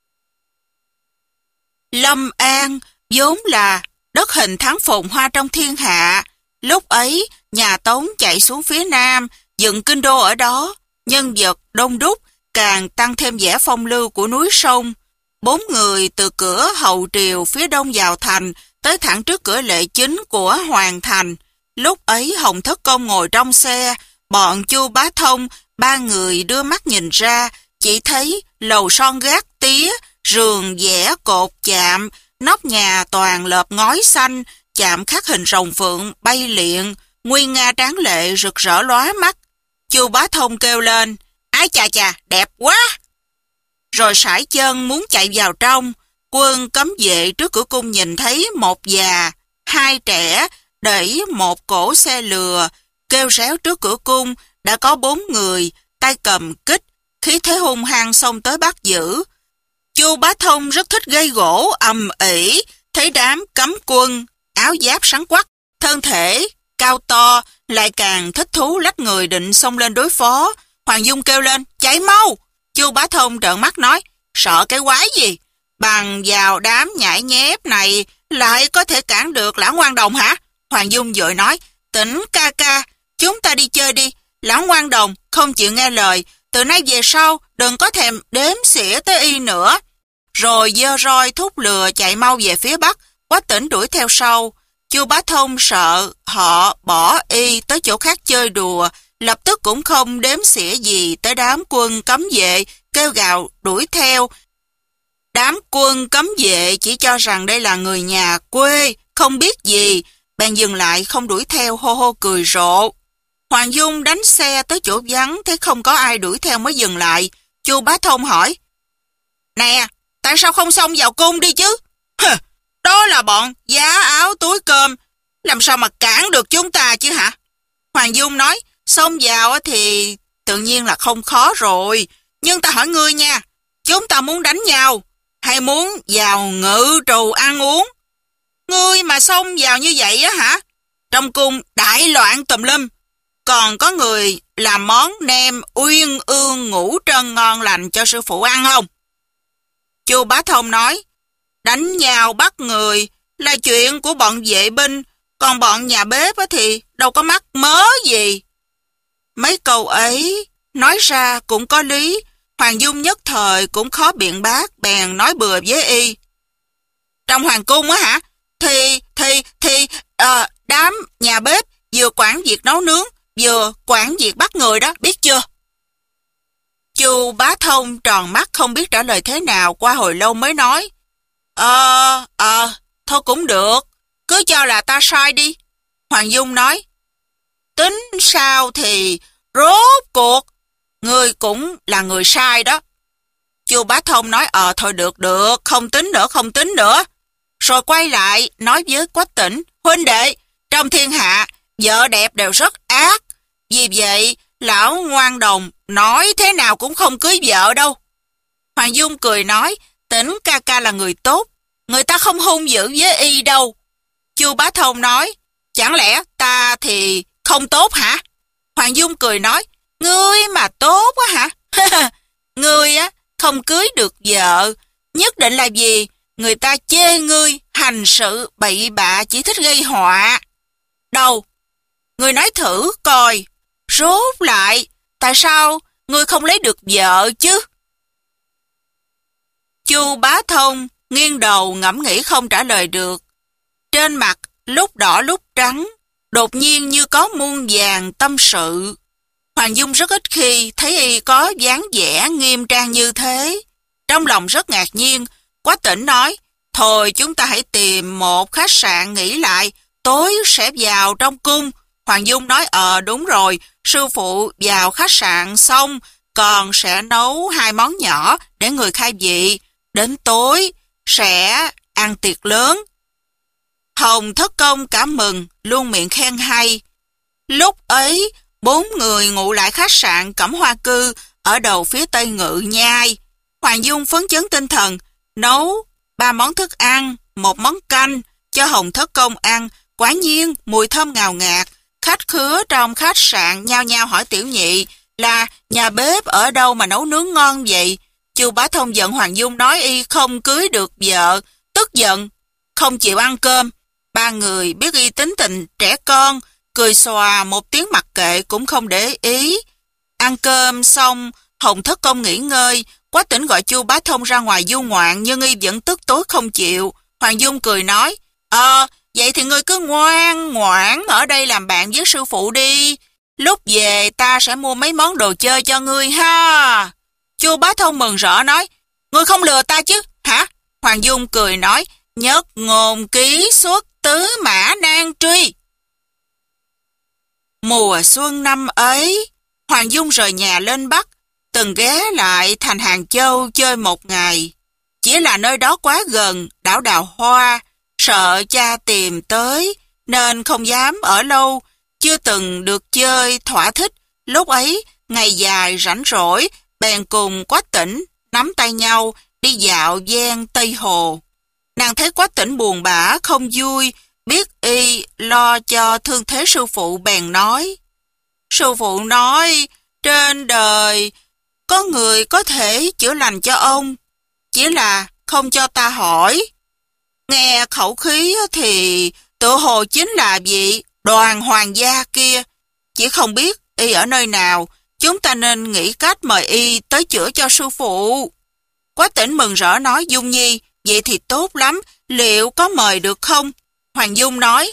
Lâm An vốn là đất hình thắng phồn hoa trong thiên hạ. Lúc ấy, nhà Tống chạy xuống phía nam, dựng kinh đô ở đó, nhân vật đông đúc, càng tăng thêm vẻ phong lưu của núi sông. Bốn người từ cửa hậu triều phía đông vào thành, tới thẳng trước cửa lệ chính của Hoàng thành. Lúc ấy Hồng Thất Công ngồi trong xe, bọn Chu Bá Thông, ba người đưa mắt nhìn ra, chỉ thấy lầu son gác tía, rường vẽ cột chạm, nóc nhà toàn lợp ngói xanh, chạm khắc hình rồng phượng bay liệng, nguy nga tráng lệ rực rỡ lóa mắt. Chu Bá Thông kêu lên: Ái chà chà, đẹp quá! Rồi sải chân muốn chạy vào trong. Quân cấm vệ trước cửa cung nhìn thấy một già, hai trẻ đẩy một cỗ xe lừa, kêu réo trước cửa cung đã có bốn người, tay cầm kích, khí thế hung hăng xông tới bắt giữ. Chu Bá Thông rất thích gây gỗ ầm ĩ, thấy đám cấm quân áo giáp sáng quắc, thân thể cao to, lại càng thích thú lách người định xông lên đối phó. Hoàng Dung kêu lên: Chạy mau! Chu Bá Thông trợn mắt nói: Sợ cái quái gì? Bằng vào đám nhãi nhép này lại có thể cản được lão ngoan đồng hả? Hoàng Dung vội nói: Tĩnh ca ca, chúng ta đi chơi đi. Lão ngoan đồng không chịu nghe lời, từ nay về sau đừng có thèm đếm xỉa tới y nữa. Rồi giơ roi thúc lừa chạy mau về phía bắc. Quách Tĩnh đuổi theo sau. Chu Bá Thông sợ họ bỏ y tới chỗ khác chơi đùa, lập tức cũng không đếm xỉa gì tới đám quân cấm vệ kêu gào đuổi theo. Đám quân cấm vệ chỉ cho rằng đây là người nhà quê, không biết gì, bèn dừng lại không đuổi theo, hô hô cười rộ. Hoàng Dung đánh xe tới chỗ vắng, thấy không có ai đuổi theo mới dừng lại. Chu Bá Thông hỏi, nè, tại sao không xông vào cung đi chứ? Hừ, đó là bọn giá áo túi cơm, làm sao mà cản được chúng ta chứ hả? Hoàng Dung nói, xông vào thì tự nhiên là không khó rồi, nhưng ta hỏi ngươi nha, chúng ta muốn đánh nhau, hay muốn vào ngự trù ăn uống? Ngươi mà xông vào như vậy á hả? Trong cung đại loạn tùm lum, còn có người làm món nem uyên ương ngũ trân ngon lành cho sư phụ ăn không? Chu Bá Thông nói, đánh nhau bắt người là chuyện của bọn vệ binh, còn bọn nhà bếp thì đâu có mắc mớ gì. Mấy câu ấy nói ra cũng có lý, Hoàng Dung nhất thời cũng khó biện bác, bèn nói bừa với y. Trong hoàng cung á hả? Thì, thì, thì, à, đám nhà bếp vừa quản việc nấu nướng, vừa quản việc bắt người đó, biết chưa? Chu Bá Thông tròn mắt không biết trả lời thế nào, qua hồi lâu mới nói, Ờ, ờ, thôi cũng được, cứ cho là ta sai đi. Hoàng Dung nói, tính sao thì rốt cuộc, ngươi cũng là người sai đó. Chu Bá Thông nói, ờ thôi được được, không tính nữa, không tính nữa. Rồi quay lại, nói với Quách Tĩnh, huynh đệ, trong thiên hạ, vợ đẹp đều rất ác, vì vậy, lão ngoan đồng, nói thế nào cũng không cưới vợ đâu. Hoàng Dung cười nói, Tĩnh ca ca là người tốt, người ta không hung dữ với y đâu. Chu Bá Thông nói, chẳng lẽ ta thì không tốt hả? Hoàng Dung cười nói, ngươi mà tốt á hả? Ngươi á, không cưới được vợ, nhất định là gì? Người ta chê ngươi hành sự bậy bạ, chỉ thích gây họa. Đâu, ngươi nói thử coi, rốt lại, tại sao ngươi không lấy được vợ chứ? Chu Bá Thông nghiêng đầu ngẫm nghĩ không trả lời được. Trên mặt lúc đỏ lúc trắng, đột nhiên như có muôn vàng tâm sự. Hoàng Dung rất ít khi thấy y có dáng vẻ nghiêm trang như thế. Trong lòng rất ngạc nhiên, Quách Tĩnh nói, thôi chúng ta hãy tìm một khách sạn nghỉ lại, tối sẽ vào trong cung. Hoàng Dung nói, ờ đúng rồi, sư phụ vào khách sạn xong, còn sẽ nấu hai món nhỏ để người khai vị. Đến tối sẽ ăn tiệc lớn. Hồng Thất Công cảm mừng, luôn miệng khen hay. Lúc ấy, bốn người ngủ lại khách sạn Cẩm Hoa Cư ở đầu phía tây Ngự Nhai. Hoàng Dung phấn chấn tinh thần, nấu ba món thức ăn, một món canh cho Hồng Thất Công ăn. Quả nhiên mùi thơm ngào ngạt. Khách khứa trong khách sạn nhao nhao hỏi tiểu nhị là nhà bếp ở đâu mà nấu nướng ngon vậy. Chu Bá Thông giận Hoàng Dung nói y không cưới được vợ, tức giận, không chịu ăn cơm. Ba người biết y tính tình trẻ con, cười xòa một tiếng mặc kệ cũng không để ý. Ăn cơm xong, Hồng Thất Công nghỉ ngơi, Quách Tĩnh gọi Chu Bá Thông ra ngoài du ngoạn nhưng y vẫn tức tối không chịu. Hoàng Dung cười nói, Ờ, vậy thì ngươi cứ ngoan ngoãn ở đây làm bạn với sư phụ đi. Lúc về ta sẽ mua mấy món đồ chơi cho ngươi ha. Chu Bá Thông mừng rỡ nói, ngươi không lừa ta chứ, hả? Hoàng Dung cười nói, nhất ngôn ký xuất tứ mã nan truy. Mùa xuân năm ấy, Hoàng Dung rời nhà lên Bắc, từng ghé lại thành Hàng Châu chơi một ngày. Chỉ là nơi đó quá gần đảo Đào Hoa, sợ cha tìm tới, nên không dám ở lâu, chưa từng được chơi thỏa thích. Lúc ấy, ngày dài rảnh rỗi, bèn cùng Quách Tĩnh nắm tay nhau đi dạo ven Tây Hồ. Nàng thấy Quách Tĩnh buồn bã không vui, biết y lo cho thương thế sư phụ bèn nói. Sư phụ nói, trên đời có người có thể chữa lành cho ông, chỉ là không cho ta hỏi. Nghe khẩu khí thì tự hồ chính là vị Đoàn hoàng gia kia, chỉ không biết y ở nơi nào, chúng ta nên nghĩ cách mời y tới chữa cho sư phụ. Quách Tĩnh mừng rỡ nói, Dung Nhi, vậy thì tốt lắm, liệu có mời được không? Hoàng Dung nói,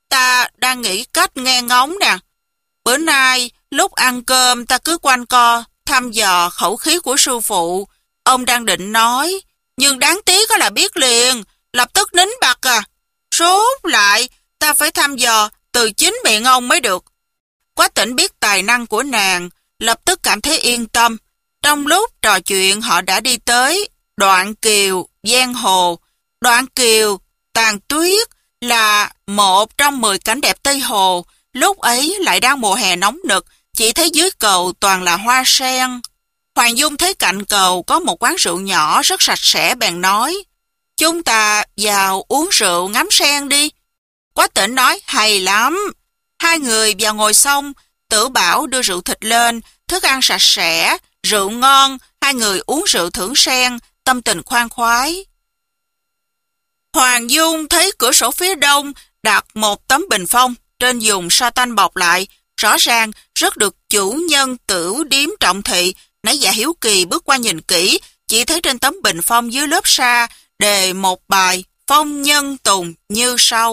ta đang nghĩ cách nghe ngóng nè. Bữa nay, lúc ăn cơm ta cứ quanh co, thăm dò khẩu khí của sư phụ. Ông đang định nói, nhưng đáng tiếc có là biết liền, lập tức nín bặt à. Rốt lại, ta phải thăm dò từ chính miệng ông mới được. Quách Tĩnh biết tài năng của nàng, lập tức cảm thấy yên tâm. Trong lúc trò chuyện họ đã đi tới Đoạn Kiều, Giang Hồ. Đoạn Kiều, Tàn Tuyết là một trong mười cảnh đẹp Tây Hồ. Lúc ấy lại đang mùa hè nóng nực, chỉ thấy dưới cầu toàn là hoa sen. Hoàng Dung thấy cạnh cầu có một quán rượu nhỏ rất sạch sẽ bèn nói, chúng ta vào uống rượu ngắm sen đi. Quách Tĩnh nói, hay lắm. Hai người vào ngồi xong, Tử Bảo đưa rượu thịt lên, thức ăn sạch sẽ, rượu ngon, hai người uống rượu thưởng sen, tâm tình khoan khoái. Hoàng Dung thấy cửa sổ phía đông đặt một tấm bình phong, trên dùng sa tanh bọc lại, rõ ràng rất được chủ nhân Tửu Điếm trọng thị. Nãy dạ hiếu kỳ bước qua nhìn kỹ, chỉ thấy trên tấm bình phong dưới lớp sa đề một bài phong nhân tùng như sau.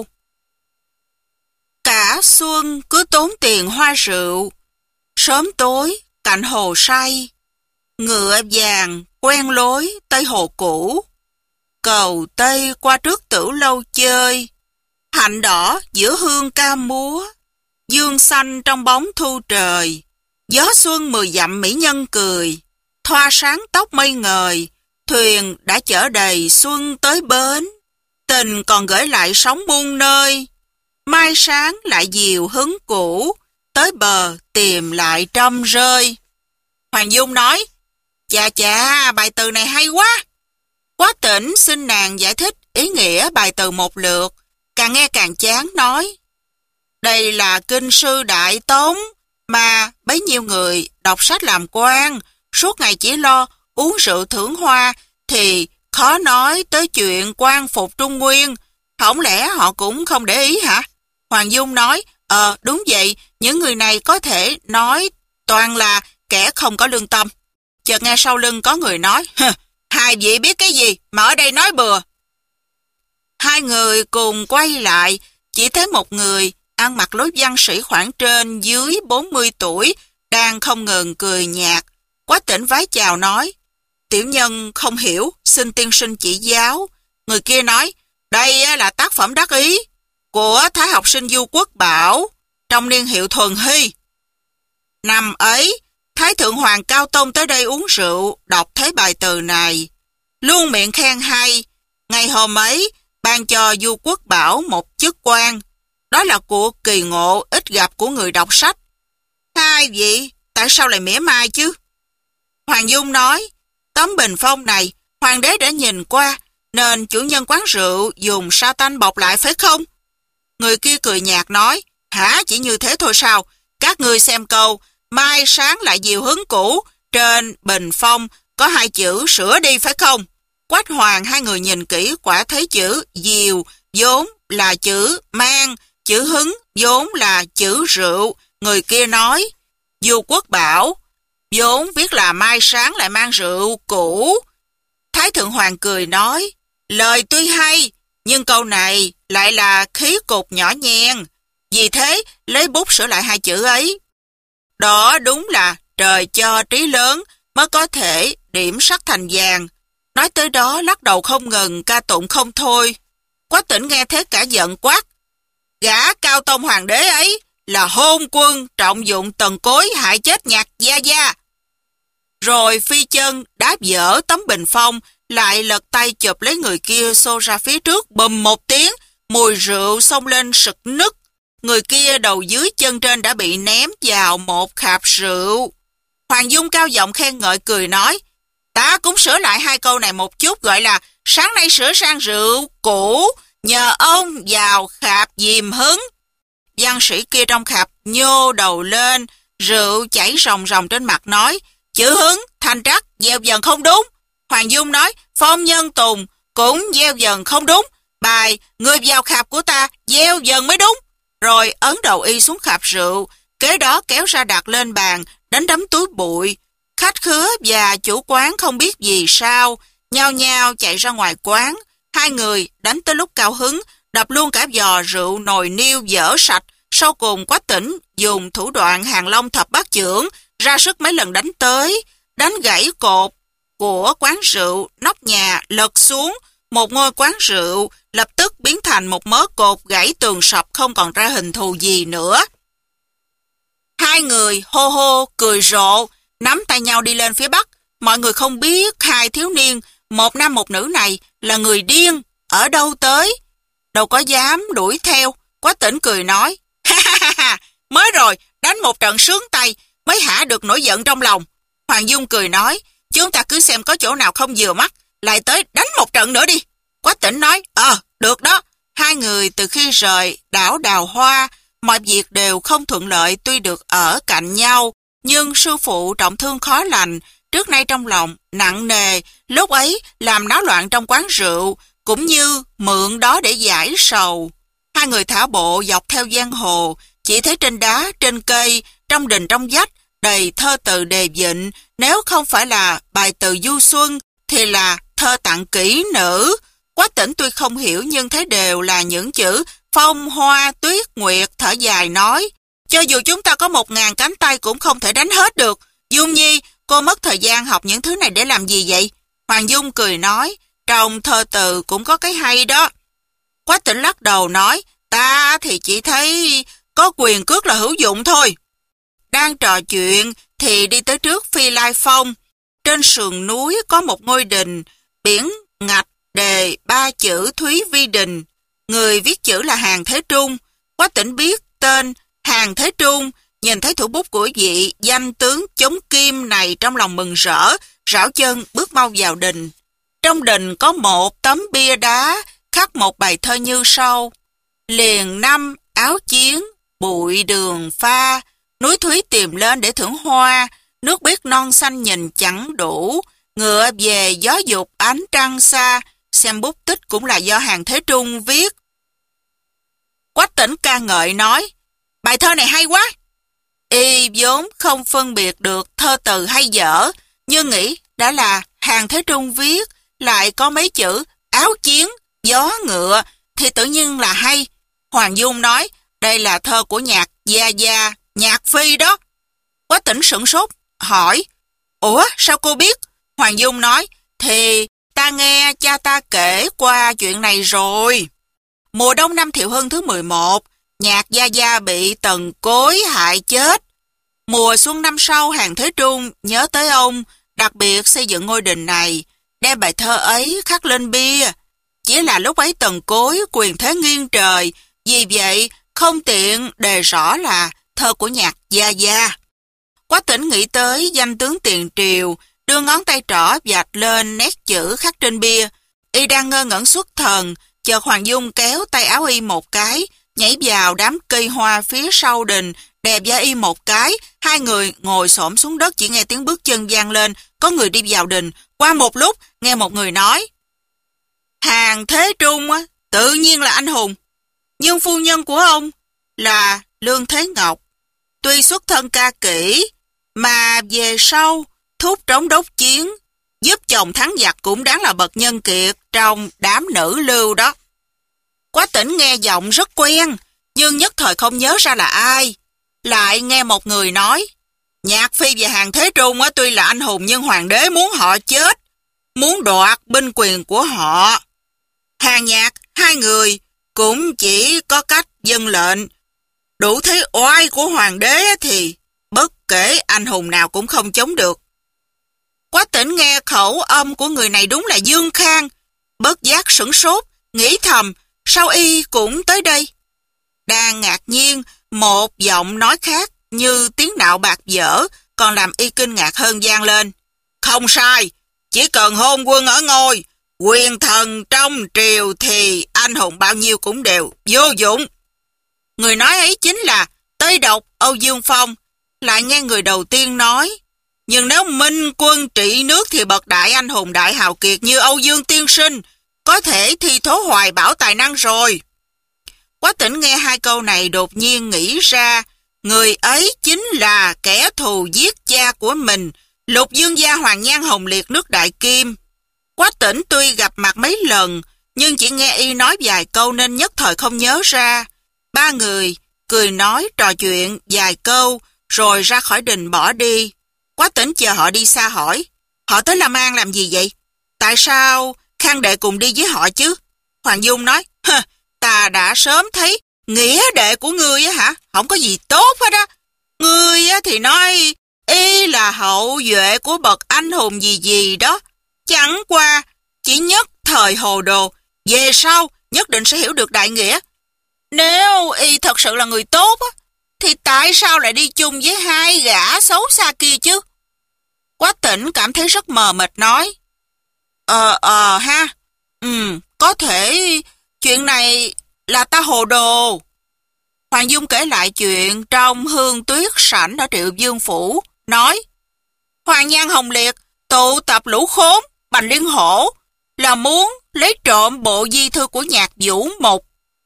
Cả xuân cứ tốn tiền hoa rượu, sớm tối cạnh hồ say, ngựa vàng quen lối Tây Hồ cũ, cầu Tây qua trước Tử Lâu chơi, hạnh đỏ giữa hương ca múa, dương xanh trong bóng thu trời, gió xuân mười dặm mỹ nhân cười, thoa sáng tóc mây ngời, thuyền đã chở đầy xuân tới bến, tình còn gửi lại sóng muôn nơi, mai sáng lại diều hứng cũ, tới bờ tìm lại trăm rơi. Hoàng Dung nói, chà chà, bài từ này hay quá. Quách Tĩnh xin nàng giải thích ý nghĩa bài từ một lượt, càng nghe càng chán nói, đây là kinh sư Đại Tống, mà bấy nhiêu người đọc sách làm quan, suốt ngày chỉ lo uống rượu thưởng hoa, thì khó nói tới chuyện quan phục Trung Nguyên, không lẽ họ cũng không để ý hả? Hoàng Dung nói, ờ đúng vậy, những người này có thể nói toàn là kẻ không có lương tâm. Chợt nghe sau lưng có người nói, hai vị biết cái gì mà ở đây nói bừa. Hai người cùng quay lại, chỉ thấy một người ăn mặc lối văn sĩ khoảng trên dưới bốn mươi tuổi, đang không ngừng cười nhạt. Quách Tĩnh vái chào nói, tiểu nhân không hiểu, xin tiên sinh chỉ giáo. Người kia nói, đây là tác phẩm đắc ý của Thái học sinh Du Quốc Bảo, trong niên hiệu Thuần Hy. Năm ấy, Thái Thượng Hoàng Cao Tông tới đây uống rượu, đọc thấy bài từ này, luôn miệng khen hay. Ngày hôm ấy, ban cho Du Quốc Bảo một chức quan. Đó là cuộc kỳ ngộ ít gặp của người đọc sách. Hai vị, tại sao lại mỉa mai chứ? Hoàng Dung nói, tấm bình phong này, hoàng đế đã nhìn qua, nên chủ nhân quán rượu dùng sa tanh bọc lại phải không? Người kia cười nhạt nói, hả, chỉ như thế thôi sao? Các ngươi xem câu, mai sáng lại diều hứng cũ, trên bình phong có hai chữ sửa đi phải không? Quách Hoàng hai người nhìn kỹ quả thấy chữ diều vốn là chữ mang, chữ hứng vốn là chữ rượu. Người kia nói, Du Quốc Bảo vốn viết là mai sáng lại mang rượu cũ. Thái Thượng Hoàng cười nói, lời tuy hay, nhưng câu này lại là khí cục nhỏ nhen, vì thế lấy bút sửa lại hai chữ ấy. Đó đúng là trời cho trí lớn mới có thể điểm sắc thành vàng. Nói tới đó lắc đầu không ngừng, ca tụng không thôi. Quách Tĩnh nghe thế cả giận quát, gã Cao Tông hoàng đế ấy là hôn quân trọng dụng tần cối hại chết Nhạc Gia Gia. Rồi phi chân đáp dở tấm bình phong, lại lật tay chụp lấy người kia xô ra phía trước, bùm một tiếng, mùi rượu xông lên sực nức. Người kia đầu dưới chân trên đã bị ném vào một khạp rượu. Hoàng Dung cao giọng khen ngợi cười nói, ta cũng sửa lại hai câu này một chút, gọi là sáng nay sửa sang rượu cũ, nhờ ông vào khạp diềm hứng. Văn sĩ kia trong khạp nhô đầu lên, rượu chảy ròng ròng trên mặt nói, chữ hứng, thanh trắc, gieo dần không đúng. Hoàng Dung nói, phong nhân tùng cũng gieo dần không đúng. Bài, người vào khạp của ta, gieo dần mới đúng. Rồi ấn đầu y xuống khạp rượu, kế đó kéo ra đặt lên bàn, đánh đấm túi bụi. Khách khứa và chủ quán không biết gì sao, nhao nhao chạy ra ngoài quán. Hai người đánh tới lúc cao hứng, đập luôn cả giò rượu nồi niêu dở sạch. Sau cùng Quách Tỉnh dùng thủ đoạn hàng long thập bát chưởng, ra sức mấy lần đánh tới, đánh gãy cột của quán rượu, nóc nhà lật xuống, một ngôi quán rượu lập tức biến thành một mớ cột gãy tường sập, không còn ra hình thù gì nữa. Hai người hô hô cười rộ, nắm tay nhau đi lên phía bắc. Mọi người không biết hai thiếu niên, một nam một nữ này là người điên, ở đâu tới, đâu có dám đuổi theo. Quách Tỉnh cười nói, ha ha ha ha, mới rồi, đánh một trận sướng tay, mới hả được nổi giận trong lòng. Hoàng Dung cười nói, chúng ta cứ xem có chỗ nào không vừa mắt, lại tới đánh một trận nữa đi. Quách Tỉnh nói, ờ, được đó. Hai người từ khi rời đảo Đào Hoa, mọi việc đều không thuận lợi. Tuy được ở cạnh nhau, nhưng sư phụ trọng thương khó lành, trước nay trong lòng nặng nề, lúc ấy làm náo loạn trong quán rượu, cũng như mượn đó để giải sầu. Hai người thả bộ dọc theo giang hồ, chỉ thấy trên đá, trên cây, trong đình trong vách, đầy thơ từ đề vịnh, nếu không phải là bài từ du xuân, thì là thơ tặng kỹ nữ. Quách Tỉnh tuy không hiểu nhưng thấy đều là những chữ phong hoa tuyết nguyệt, thở dài nói, cho dù chúng ta có một ngàn cánh tay cũng không thể đánh hết được. Dung Nhi, cô mất thời gian học những thứ này để làm gì vậy? Hoàng Dung cười nói, trong thơ từ cũng có cái hay đó. Quách Tỉnh lắc đầu nói, ta thì chỉ thấy có quyền cước là hữu dụng thôi. Đang trò chuyện thì đi tới trước Phi Lai Phong. Trên sườn núi có một ngôi đình, biển ngạch đề ba chữ Thúy Vi Đình. Người viết chữ là Hàn Thế Trung. Quách Tỉnh biết tên Hàn Thế Trung, nhìn thấy thủ bút của vị danh tướng chống kim này trong lòng mừng rỡ, rảo chân bước mau vào đình. Trong đình có một tấm bia đá khắc một bài thơ như sau: liền năm áo chiến, bụi đường pha, núi Thúy tìm lên để thưởng hoa, nước biếc non xanh nhìn chẳng đủ, ngựa về gió dục ánh trăng xa. Xem bút tích cũng là do Hàn Thế Trung viết. Quách Tỉnh ca ngợi nói, bài thơ này hay quá. Y vốn không phân biệt được thơ từ hay dở, nhưng nghĩ đã là Hàn Thế Trung viết, lại có mấy chữ áo chiến, gió ngựa, thì tự nhiên là hay. Hoàng Dung nói, đây là thơ của nhạc Gia Gia, Nhạc Phi đó. Quách Tỉnh sửng sốt, hỏi, ủa sao cô biết? Hoàng Dung nói, thì ta nghe cha ta kể qua chuyện này rồi. Mùa đông năm Thiệu Hưng thứ mười một, Nhạc Gia Gia bị Tần Cối hại chết. Mùa xuân năm sau, Hàn Thế Trung nhớ tới ông, đặc biệt xây dựng ngôi đình này, đem bài thơ ấy khắc lên bia. Chỉ là lúc ấy Tần Cối quyền thế nghiêng trời, vì vậy không tiện đề rõ là thơ của Nhạc Gia Gia. Quách Tỉnh nghĩ tới danh tướng tiền triều, đưa ngón tay trỏ vạch lên nét chữ khắc trên bia. Y đang ngơ ngẩn xuất thần, chợt Hoàng Dung kéo tay áo Y một cái, nhảy vào đám cây hoa phía sau đình, đè vai Y một cái. Hai người ngồi xổm xuống đất, chỉ nghe tiếng bước chân vang lên, có người đi vào đình. Qua một lúc, nghe một người nói, Hàn Thế Trung á, tự nhiên là anh hùng, nhưng phu nhân của ông là Lương Thế Ngọc. Tuy xuất thân ca kỹ, mà về sau thúc trống đốc chiến, giúp chồng thắng giặc, cũng đáng là bậc nhân kiệt trong đám nữ lưu đó. Quách Tỉnh nghe giọng rất quen, nhưng nhất thời không nhớ ra là ai. Lại nghe một người nói, Nhạc Phi và Hàn Thế Trung á, tuy là anh hùng nhưng hoàng đế muốn họ chết, muốn đoạt binh quyền của họ. Hàn Nhạc, hai người cũng chỉ có cách dâng lệnh. Đủ thấy oai của hoàng đế thì bất kể anh hùng nào cũng không chống được. Quách Tỉnh nghe khẩu âm của người này đúng là Dương Khang, bất giác sửng sốt, nghĩ thầm, sao Y cũng tới đây? Đang ngạc nhiên, một giọng nói khác như tiếng nạo bạc dở, còn làm Y kinh ngạc hơn vang lên. Không sai, chỉ cần hôn quân ở ngôi, quyền thần trong triều thì anh hùng bao nhiêu cũng đều vô dụng. Người nói ấy chính là Tây Độc Âu Dương Phong. Lại nghe người đầu tiên nói, nhưng nếu minh quân trị nước thì bậc đại anh hùng đại hào kiệt như Âu Dương tiên sinh có thể thi thố hoài bảo tài năng rồi. Quách Tỉnh nghe hai câu này đột nhiên nghĩ ra, người ấy chính là kẻ thù giết cha của mình, Lục Dương gia Hoàng Nhan Hồng Liệt nước Đại Kim. Quách Tỉnh tuy gặp mặt mấy lần, nhưng chỉ nghe y nói vài câu nên nhất thời không nhớ ra. Ba người cười nói trò chuyện vài câu rồi ra khỏi đình bỏ đi. Quách Tĩnh chờ họ đi xa hỏi, họ tới La Mang làm gì vậy? Tại sao Khang đệ cùng đi với họ chứ? Hoàng Dung nói, hơ, ta đã sớm thấy nghĩa đệ của ngươi á hả, không có gì tốt hết á. Ngươi á thì nói y là hậu duệ của bậc anh hùng gì gì đó, chẳng qua chỉ nhất thời hồ đồ, về sau nhất định sẽ hiểu được đại nghĩa. Nếu y thật sự là người tốt á, thì tại sao lại đi chung với hai gã xấu xa kia chứ? Quách Tĩnh cảm thấy rất mờ mịt nói, Ờ ờ ha, ừ, có thể chuyện này là ta hồ đồ. Hoàng Dung kể lại chuyện trong Hương Tuyết sảnh ở Triệu Dương Phủ, nói, Hoàng Nhan Hồng Liệt tụ tập lũ khốn, Bành Liên Hổ là muốn lấy trộm bộ di thư của Nhạc Vũ Mục.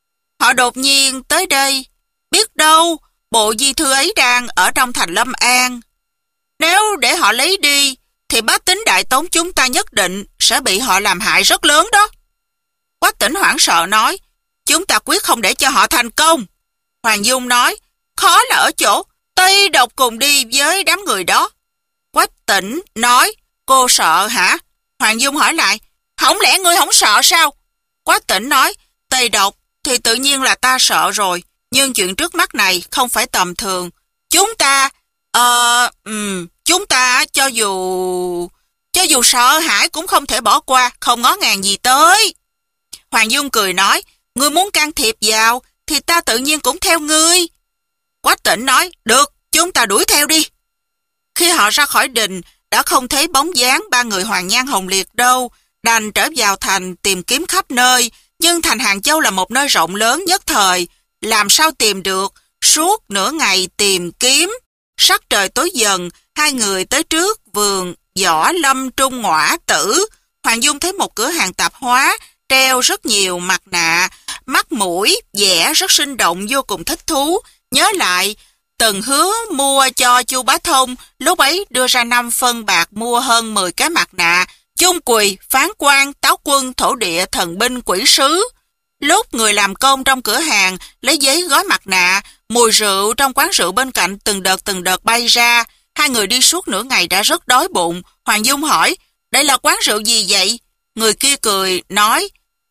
Họ đột nhiên tới đây, biết đâu bộ di thư ấy đang ở trong thành Lâm An. Nếu để họ lấy đi, thì bá tính đại tống chúng ta nhất định sẽ bị họ làm hại rất lớn đó. Quách Tĩnh hoảng sợ nói, chúng ta quyết không để cho họ thành công. Hoàng Dung nói, khó là ở chỗ Tây Độc cùng đi với đám người đó. Quách Tĩnh nói, cô sợ hả? Hoàng Dung hỏi lại, không lẽ ngươi không sợ sao? Quách Tĩnh nói, Tây Độc thì tự nhiên là ta sợ rồi, nhưng chuyện trước mắt này không phải tầm thường. Chúng ta, ờ, uh, um, chúng ta cho dù, cho dù sợ hãi cũng không thể bỏ qua, không ngó ngàng gì tới. Hoàng Dung cười nói, ngươi muốn can thiệp vào, thì ta tự nhiên cũng theo ngươi. Quách Tĩnh nói, được, chúng ta đuổi theo đi. Khi họ ra khỏi đình, đã không thấy bóng dáng ba người Hoàng Nhan Hồng Liệt đâu, đành trở vào thành tìm kiếm khắp nơi, nhưng thành Hàng Châu là một nơi rộng lớn nhất thời, làm sao tìm được, suốt nửa ngày tìm kiếm. Sắc trời tối dần, hai người tới trước vườn Võ Lâm Trung Ngõa Tử. Hoàng Dung thấy một cửa hàng tạp hóa, treo rất nhiều mặt nạ, mắt mũi, vẽ rất sinh động, vô cùng thích thú. Nhớ lại, từng hứa mua cho Chu Bá Thông, lúc ấy đưa ra năm phân bạc mua hơn mười cái mặt nạ, chung quỳ, phán quan, táo quân, thổ địa, thần binh, quỷ sứ. Lúc người làm công trong cửa hàng lấy giấy gói mặt nạ, mùi rượu trong quán rượu bên cạnh từng đợt từng đợt bay ra. Hai người đi suốt nửa ngày đã rất đói bụng. Hoàng Dung hỏi, đây là quán rượu gì vậy? Người kia cười, nói,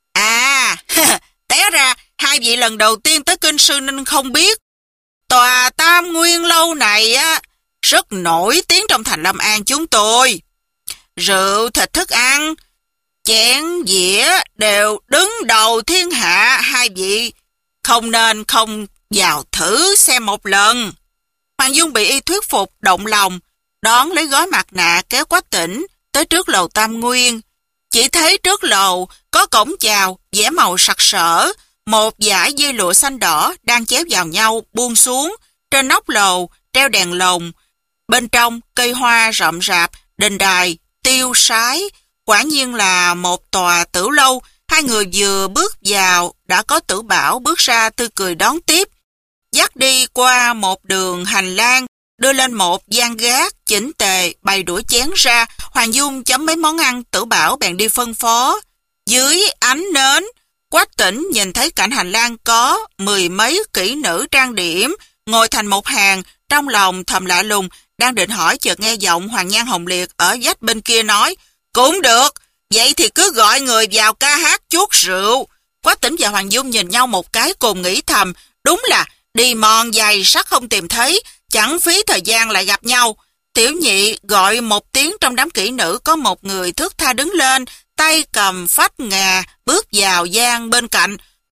à, té ra hai vị lần đầu tiên tới Kinh Sư nên không biết. Tòa Tam Nguyên Lâu này á, rất nổi tiếng trong thành Lâm An chúng tôi. Rượu, thịt, thức ăn, chén, dĩa đều đứng đầu thiên hạ, hai vị không nên không vào thử xem một lần. Hoàng Dung bị y thuyết phục, động lòng, đón lấy gói mặt nạ kéo Quách Tĩnh tới trước lầu Tam Nguyên. Chỉ thấy trước lầu có cổng chào, vẽ màu sặc sỡ, một dải dây lụa xanh đỏ đang chéo vào nhau buông xuống. Trên nóc lầu treo đèn lồng, bên trong cây hoa rậm rạp, đình đài tiêu sái. Quả nhiên là một tòa tử lâu. Hai người vừa bước vào đã có Tử Bảo bước ra tươi cười đón tiếp, dắt đi qua một đường hành lang, đưa lên một gian gác chỉnh tề, bày đũa chén ra. Hoàng Dung chấm mấy món ăn, Tử Bảo bèn đi phân phó. Dưới ánh nến, Quách Tĩnh nhìn thấy cạnh hành lang có mười mấy kỹ nữ trang điểm, ngồi thành một hàng, trong lòng thầm lạ lùng, đang định hỏi chợt nghe giọng Hoàng Nhan Hồng Liệt ở vách bên kia nói, cũng được, vậy thì cứ gọi người vào ca hát chuốt rượu. Quách Tĩnh và Hoàng Dung nhìn nhau một cái cùng nghĩ thầm, đúng là đi mòn giày sắt không tìm thấy, chẳng phí thời gian lại gặp nhau. Tiểu nhị gọi một tiếng, trong đám kỹ nữ có một người thướt tha đứng lên, tay cầm phách ngà, bước vào gian bên cạnh.